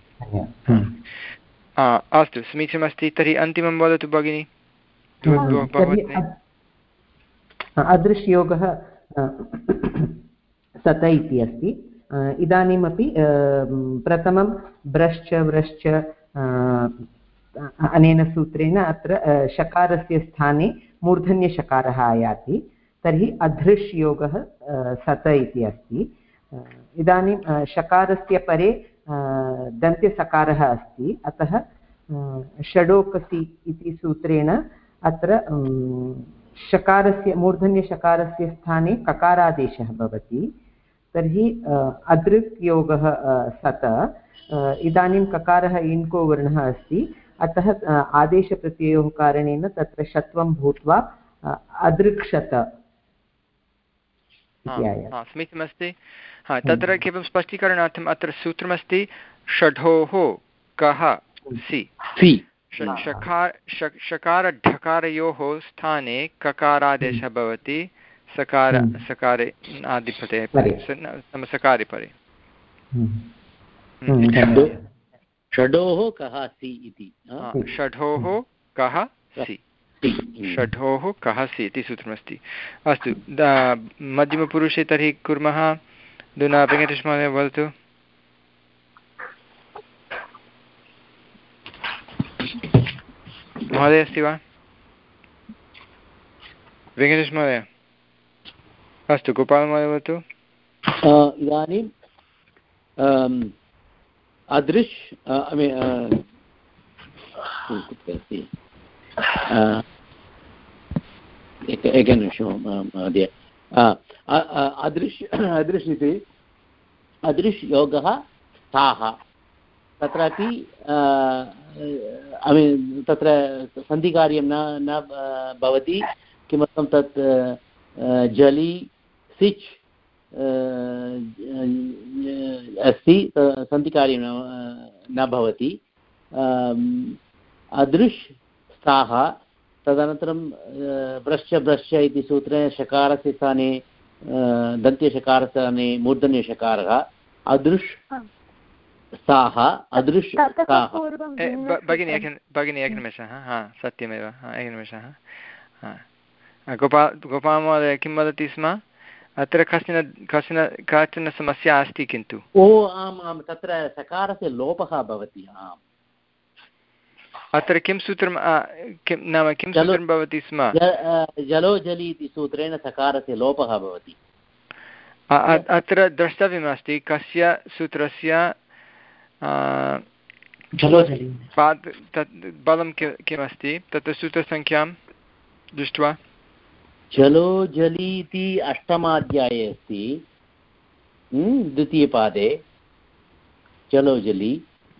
अस्तु, समीचीनमस्ति। तर्हि अन्तिमं वदतु भगिनि। अदृश्योगः सत इति अस्ति। इदानीमपि प्रथमं ब्रश्च व्रश्च अनेन सूत्रेण अत्र शकारस्य स्थाने मूर्धन्यशकारः आयाति, तर्हि अधृष्योगः सत इति अस्ति। इदानीं शकारस्य परे दन्त्यसकारः अस्ति, अतः षडोकसि इति सूत्रेण अत्र शकारस्य मूर्धन्यशकारस्य स्थाने ककारादेशः भवति, तर्हि अदृक् योगः सत। इदानीं ककारः इन्को वर्णः अस्ति, अतः आदेशप्रत्ययोः कारणेन तत्र षत्वं भूत्वा अदृक्षत इति आयाति। समीचीनमस्ति। हा, तत्र केवलं स्पष्टीकरणार्थम् अत्र सूत्रमस्ति षढोः कः सि। शकार षकारढकारयोः स्थाने ककारादेशः भवति, सकार सकारे आदिपते सकारे परे। षडोः कः सि इति, षढोः कः सि, षढोः कः सि इति सूत्रमस्ति। अस्तु, मध्यमपुरुषे तर्हि कुर्मः। अधुना वेङ्कटेशमहोदय वदतु। महोदय अस्ति वा? वेङ्कटेशमहोदय? अस्तु, गोपालमहोदय वदतु। इदानीम् अदृश् एकनिमिषं महोदय। अदृश् अदृश् इति अदृश् योगः ताः, तत्रापि तत्र सन्धिकार्यं न न भवति। किमर्थं तत् जलि सिच् अस्ति, सन्धिकार्यं न भवति। अदृश् स्थाः, तदनन्तरं ब्रश्च ब्रश्च इति सूत्रेण शकारस्य स्थाने दन्त्यशकारस्य स्थाने मूर्धन्यशकारः। अदृश् स्थाः अदृश् स्थाः। भगिनी एकं भगिनी एकनिमेषः। हा, सत्यमेव। हा, एकनिमेषः। हा, गोपाल गोपालमहोदय किं वदति स्म? अत्र कश्चन कश्चन काचन समस्या अस्ति किन्तु। ओ आम् आम्, तत्र सकारस्य लोपः भवति। आम्, अत्र किं सूत्रं किं नाम किं सूत्रं भवति स्म? जलो जलि इति सूत्रेण सकारस्य लोपः भवति। अत्र द्रष्टव्यमस्ति कस्य सूत्रस्य बलं किमस्ति, तत्र सूत्रसङ्ख्यां दृष्ट्वा। जलो जलि इति अष्टमाध्याये अस्ति, द्वितीयपादे जलो जलि।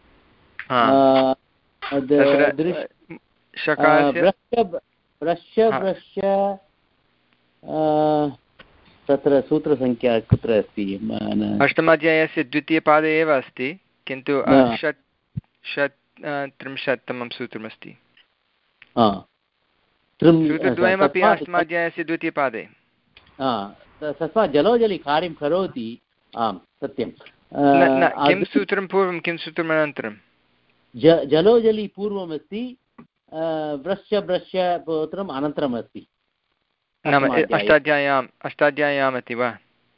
तत्र सूत्रसङ्ख्या कुत्र अस्ति? अष्टमाध्यायस्य द्वितीयपादे एव अस्ति, किन्तु षट् षट् त्रिंशत्तमं सूत्रमस्ति। सूत्रद्वयमपि अष्टमाध्यायस्य द्वितीयपादे तस्मात् जलोजलि कार्यं करोति आम् सत्यं किं सूत्रं पूर्वं किं सूत्रम् अनन्तरं जलोजलि पूर्वमस्ति व्रश्च ब्रश्च पुत्रम् अनन्तरम् अस्ति नाम अष्टाध्याय्याम् अष्टाध्याय्याम् अस्ति वा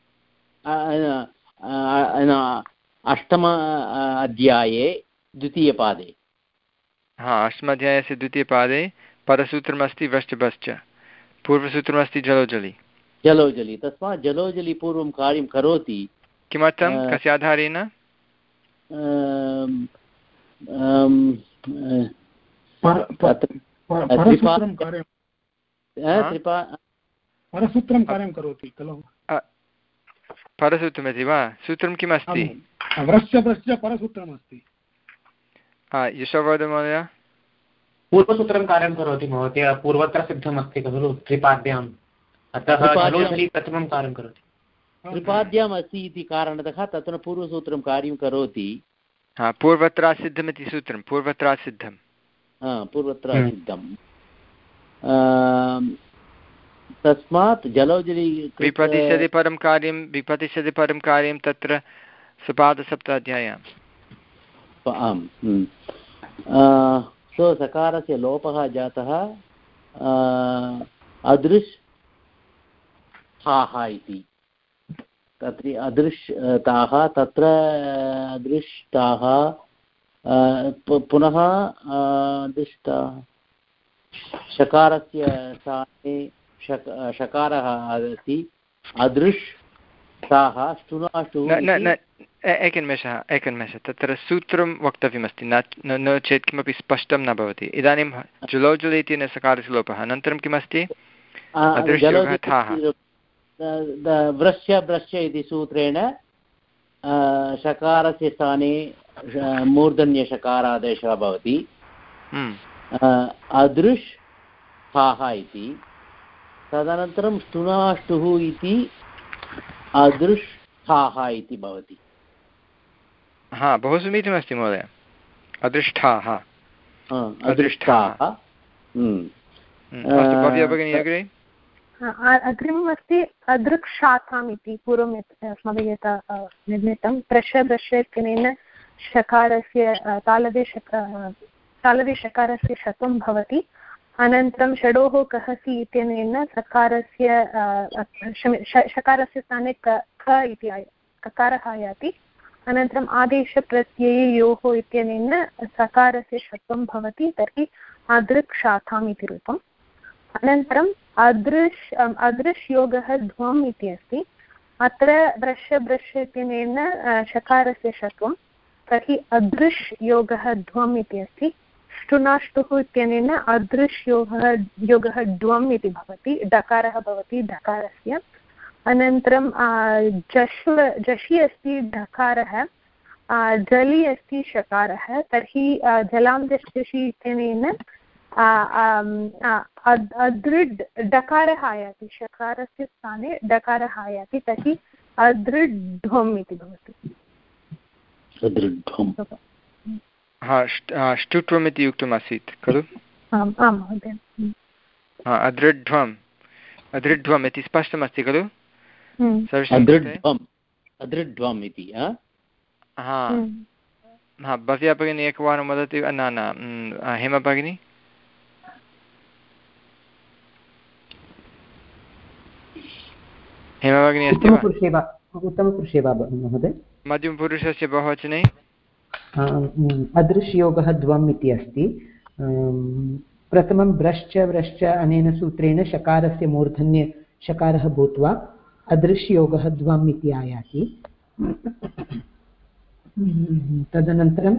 अष्टम अध्याये द्वितीयपादे हा अष्टमाध्यायस्य द्वितीयपादे परसूत्रमस्ति व्रश्च ब्रश्च पूर्वसूत्रमस्ति जलोजलि जलोजलि तस्मात् जलोजलि पूर्वं कार्यं करोति किमर्थं कस्य आधारेण परसूत्रं कार्यं करोति खलु परसूत्रमिति वा सूत्रं किमस्ति व्रश्च ब्रश्च परसूत्रमस्ति यशोवर्धन महोदय पूर्वसूत्रं कार्यं करोति महोदय पूर्वत्र सिद्धमस्ति खलु त्रिपाद्याम् अतः जलोजलि प्रथमं कार्यं करोति त्रिपाद्याम् अस्ति इति कारणतः तत्र पूर्वसूत्रं कार्यं करोति पूर्वत्र सिद्धमिति सूत्रं पूर्वत्र सिद्धं पूर्वत्र सिद्धं तस्मात् जलोजलि विप्रतिशति परं कार्यं विप्रतिशति परं कार्यं तत्र सुपादसप्ताध्याय्याम् आम् सो सकारस्य लोपः जातः अदृश् ताः इति तत्र अदृष्टाः तत्र अदृष्टाः पुनः अदृष्टाः शकारस्य स्थाने शक शकारः अस्ति अदृष्टाः ष्टुनाष्टुः एकनिमेषः एकनिमेषः तत्र सूत्रं वक्तव्यमस्ति न नो चेत् किमपि स्पष्टं न भवति इदानीं जुलोजुलि इति सकारस्य लोपः अनन्तरं किमस्ति व्रश्य ब्रश्य इति सूत्रेण शकारस्य स्थाने मूर्धन्यशकारादेशः भवति अदृश् थाः इति तदनन्तरं ष्टुनाष्टुः इति अदृष्टाः इति भवति हा बहु समीचीनमस्ति महोदय अदृष्टाः अदृष्टाः भगिनी अग्रे अग्रिममस्ति अदृक्षाथाम् इति पूर्वं अस्माभिः यथा निर्मितं प्रश ब्रश इत्यनेन शकारस्य तालवे शक तालवे शकारस्य शत्वं भवति अनन्तरं षडोः कहसि इत्यनेन सकारस्य शकारस्य स्थाने क ख इति ककारः आयाति अनन्तरम् आदेशप्रत्यययोः इत्यनेन सकारस्य शत्वं भवति तर्हि अदृक्षाथाम् इति रूपम् अनन्तरम् अदृश् अदृश् योगः ध्वम् इति अस्ति अत्र ब्रश ब्रश इत्यनेन शकारस्य शत्वं तर्हि अदृश् योगः ध्वम् इति अस्ति ष्टुनाष्टुः इत्यनेन अदृश् योगः योगः ड्वम् इति भवति डकारः भवति ढकारस्य अनन्तरं जश्व जषि अस्ति ढकारः जलि अस्ति शकारः तर्हि जलां जषि इत्यनेन अदृड् डकारः आयाति शकारस्य स्थाने डकारः आयाति तर्हि अदृड्ध्वम् इति भवति ष्टुत्वम् इति उक्तमासीत् खलु आम् आं महोदय अदृढ्वम् अदृढ्वम् इति स्पष्टमस्ति खलु अदृढ्वम् इति हा भव्या भगिनी एकवारं वदति न न हेमा भगिनी हेमा भगिनी अस्ति वा उत्तमपुरुषे वा महोदय मध्यमपुरुषस्य बहुवचने अदृश्योगः द्वम् इति अस्ति प्रथमं ब्रश्च व्रश्च अनेन सूत्रेण शकारस्य मूर्धन्ये शकारः भूत्वा अदृश्योगः द्वम् इति आयाति तदनन्तरं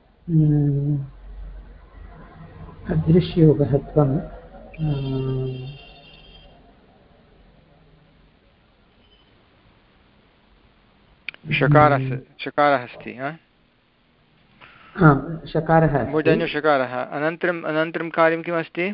अदृश्योगः त्वं शकारः शकारः अस्ति शकारः मूर्धन्यशकारः अनन्तरम् अनन्तरं कार्यं किमस्ति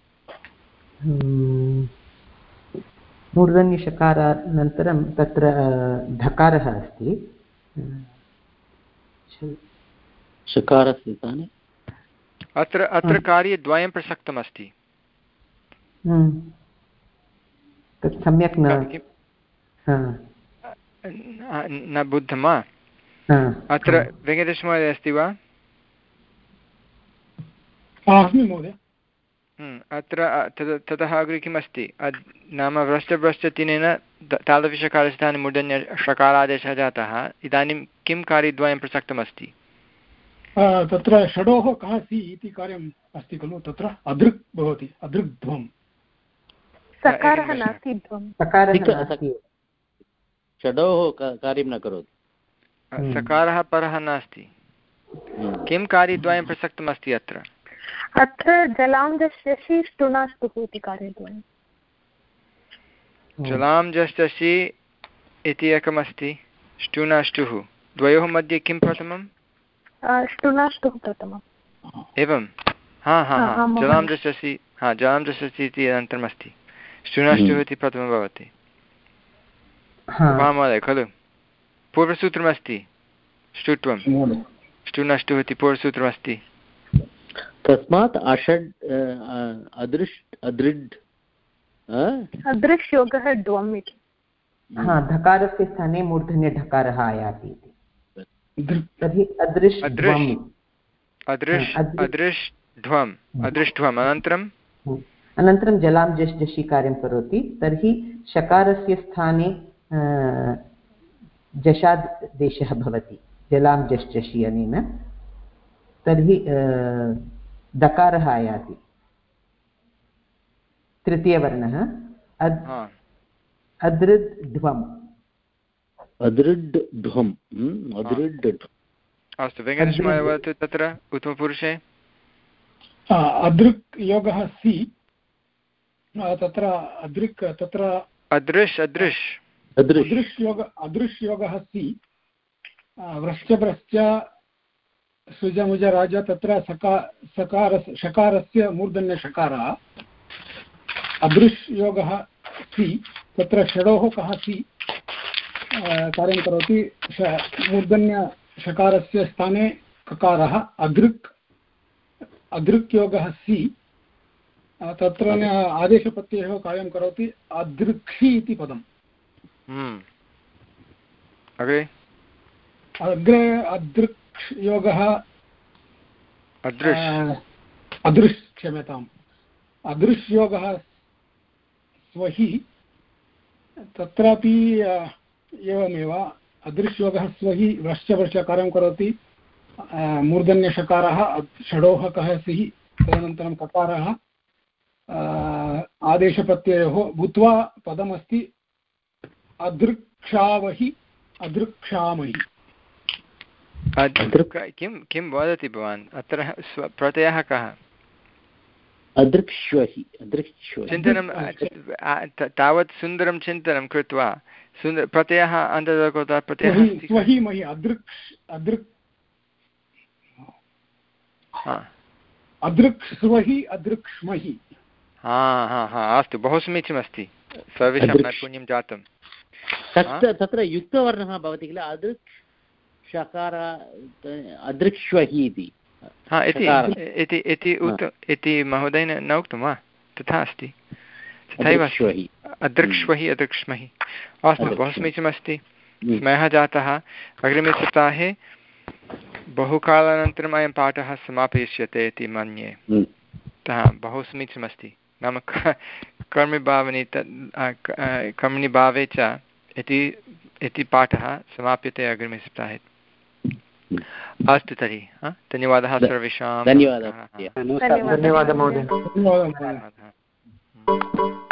मूर्धन्यशकारानन्तरं तत्र ढकारः अस्ति शकारस्य स्थाने अत्र अत्र कार्यद्वयं प्रसक्तमस्ति। तत् सम्यक् न न बुद्धं वा? अत्र वेङ्कटेशमहोदय अस्ति वा? अस्मि महोदय। अत्र ततः अग्रे किम् अस्ति? नाम व्रष्टव्रष्टतिनेन तालव्यषकारस्थाने मूर्धन्य षकारादेशः जातः। इदानीं किं कार्यद्वयं प्रसक्तमस्ति? तत्र षडोः कः सि इति कार्यम् अस्ति खलु, तत्र अदृक् भवति, अदृग्ध्वम्। सकारः नास्ति, षडोः कार्यं न करोति। सकारः परः नास्ति। किं कार्यद्वयं प्रसक्तमस्ति अत्र? अत्र जलां जष्टसि ष्टुनाष्टुः इति कार्यद्वयं। जलां जष्टसि इति एकमस्ति, ष्टुनाष्टुः। द्वयोः मध्ये किं प्रथमं? ष्टुनाष्टुः प्रथमम्। एवं, हा हा हा जलां जष्टसि, हा जलां जष्टसि इति अनन्तरमस्ति, ष्टुनाष्टुः इति प्रथमं भवति। महोदय खलु पूर्वसूत्रमस्ति, ष्टुत्वं ष्टुनष्टुः इति पूर्वसूत्रमस्ति। तस्मात् अषड् अदृश् अदृढ् अदृश् योगः ड्वम् इति। हा, धकारस्य स्थाने मूर्धन्य ढकारः आयाति इति। तर्हि अदृश् अदृश् अदृश् ध्वम् अदृष्ट्वम् अनन्तरम् अनन्तरं जलां जश् जषि कार्यं करोति। तर्हि शकारस्य स्थाने जशादेशः भवति जलां जश् जषि अनेन। तर्हि दकारः आयाति, तृतीयवर्णः अदृड्ध्वम्। अदृड्ध्वम् अदृड्। अस्तु, वेङ्कटेशमहोदय वदतु तत्र उत्तमपुरुषे। अदृक् योगः सि, तत्र अदृक् तत्र अदृश् अदृश् अदृश् योग अदृश् योगः सि, व्रश्च सुजमुज राज, तत्र सका सकार शकारस्य मूर्धन्यषकारः। अदृश् योगः सि, तत्र षडोः कः सि कार्यं करोति, मूर्धन्यषकारस्य स्थाने ककारः। अदृक् अदृक् योगः सि, तत्र आदेशप्रत्ययः कार्यं करोति, अदृक्षि इति पदम्। अग्रे अग्रे अदृक् योगः अदृश् अदृश् क्षम्यताम् अदृश् योगः स्वहि, तत्रापि एवमेव अदृश् योगः स्वहि व्रश्च व्रश्च कार्यं करोति, मूर्धन्यषकारः षडोः कः सिः, तदनन्तरं ककारः, आदेशप्रत्ययोः भूत्वा पदमस्ति अदृक्षावहि अदृक्षामहि। किं किं वदति भवान्? अत्र प्रत्ययः कः? अदृक्ष्वहि अदृक्ष्वहि। चिन्तनं तावत् सुन्दरं चिन्तनं कृत्वा सुन्दर प्रत्ययः अन्तर्गतः प्रत्ययः स्वहि महि अदृक् अदृक् अदृक् स्वहि अदृक्ष्महि। हा हा हा अस्तु, बहु समीचीनमस्ति, सर्वेषां नैपुण्यं जातं। तत्र युक्तवर्णः भवति किल, अदृक् शकार अदृक्ष्वहि इति। हा इति इति उत इति महोदयेन न उक्तं वा? तथा अस्ति, तथैव अदृक्ष्वहि अदृक्ष्महि। अस्तु, बहु समीचीनमस्ति, स्मयः जातः। अग्रिमे सप्ताहे बहुकालानन्तरम् अयं पाठः समापयिष्यते इति मन्ये। अतः बहु समीचीनमस्ति, नाम कर्मभावनि कर्मणि भावे च इति इति पाठः समाप्यते अग्रिमे सप्ताहे। अस्तु तर्हि, धन्यवादः सर्वेषां। धन्यवादः धन्यवादः महोदय।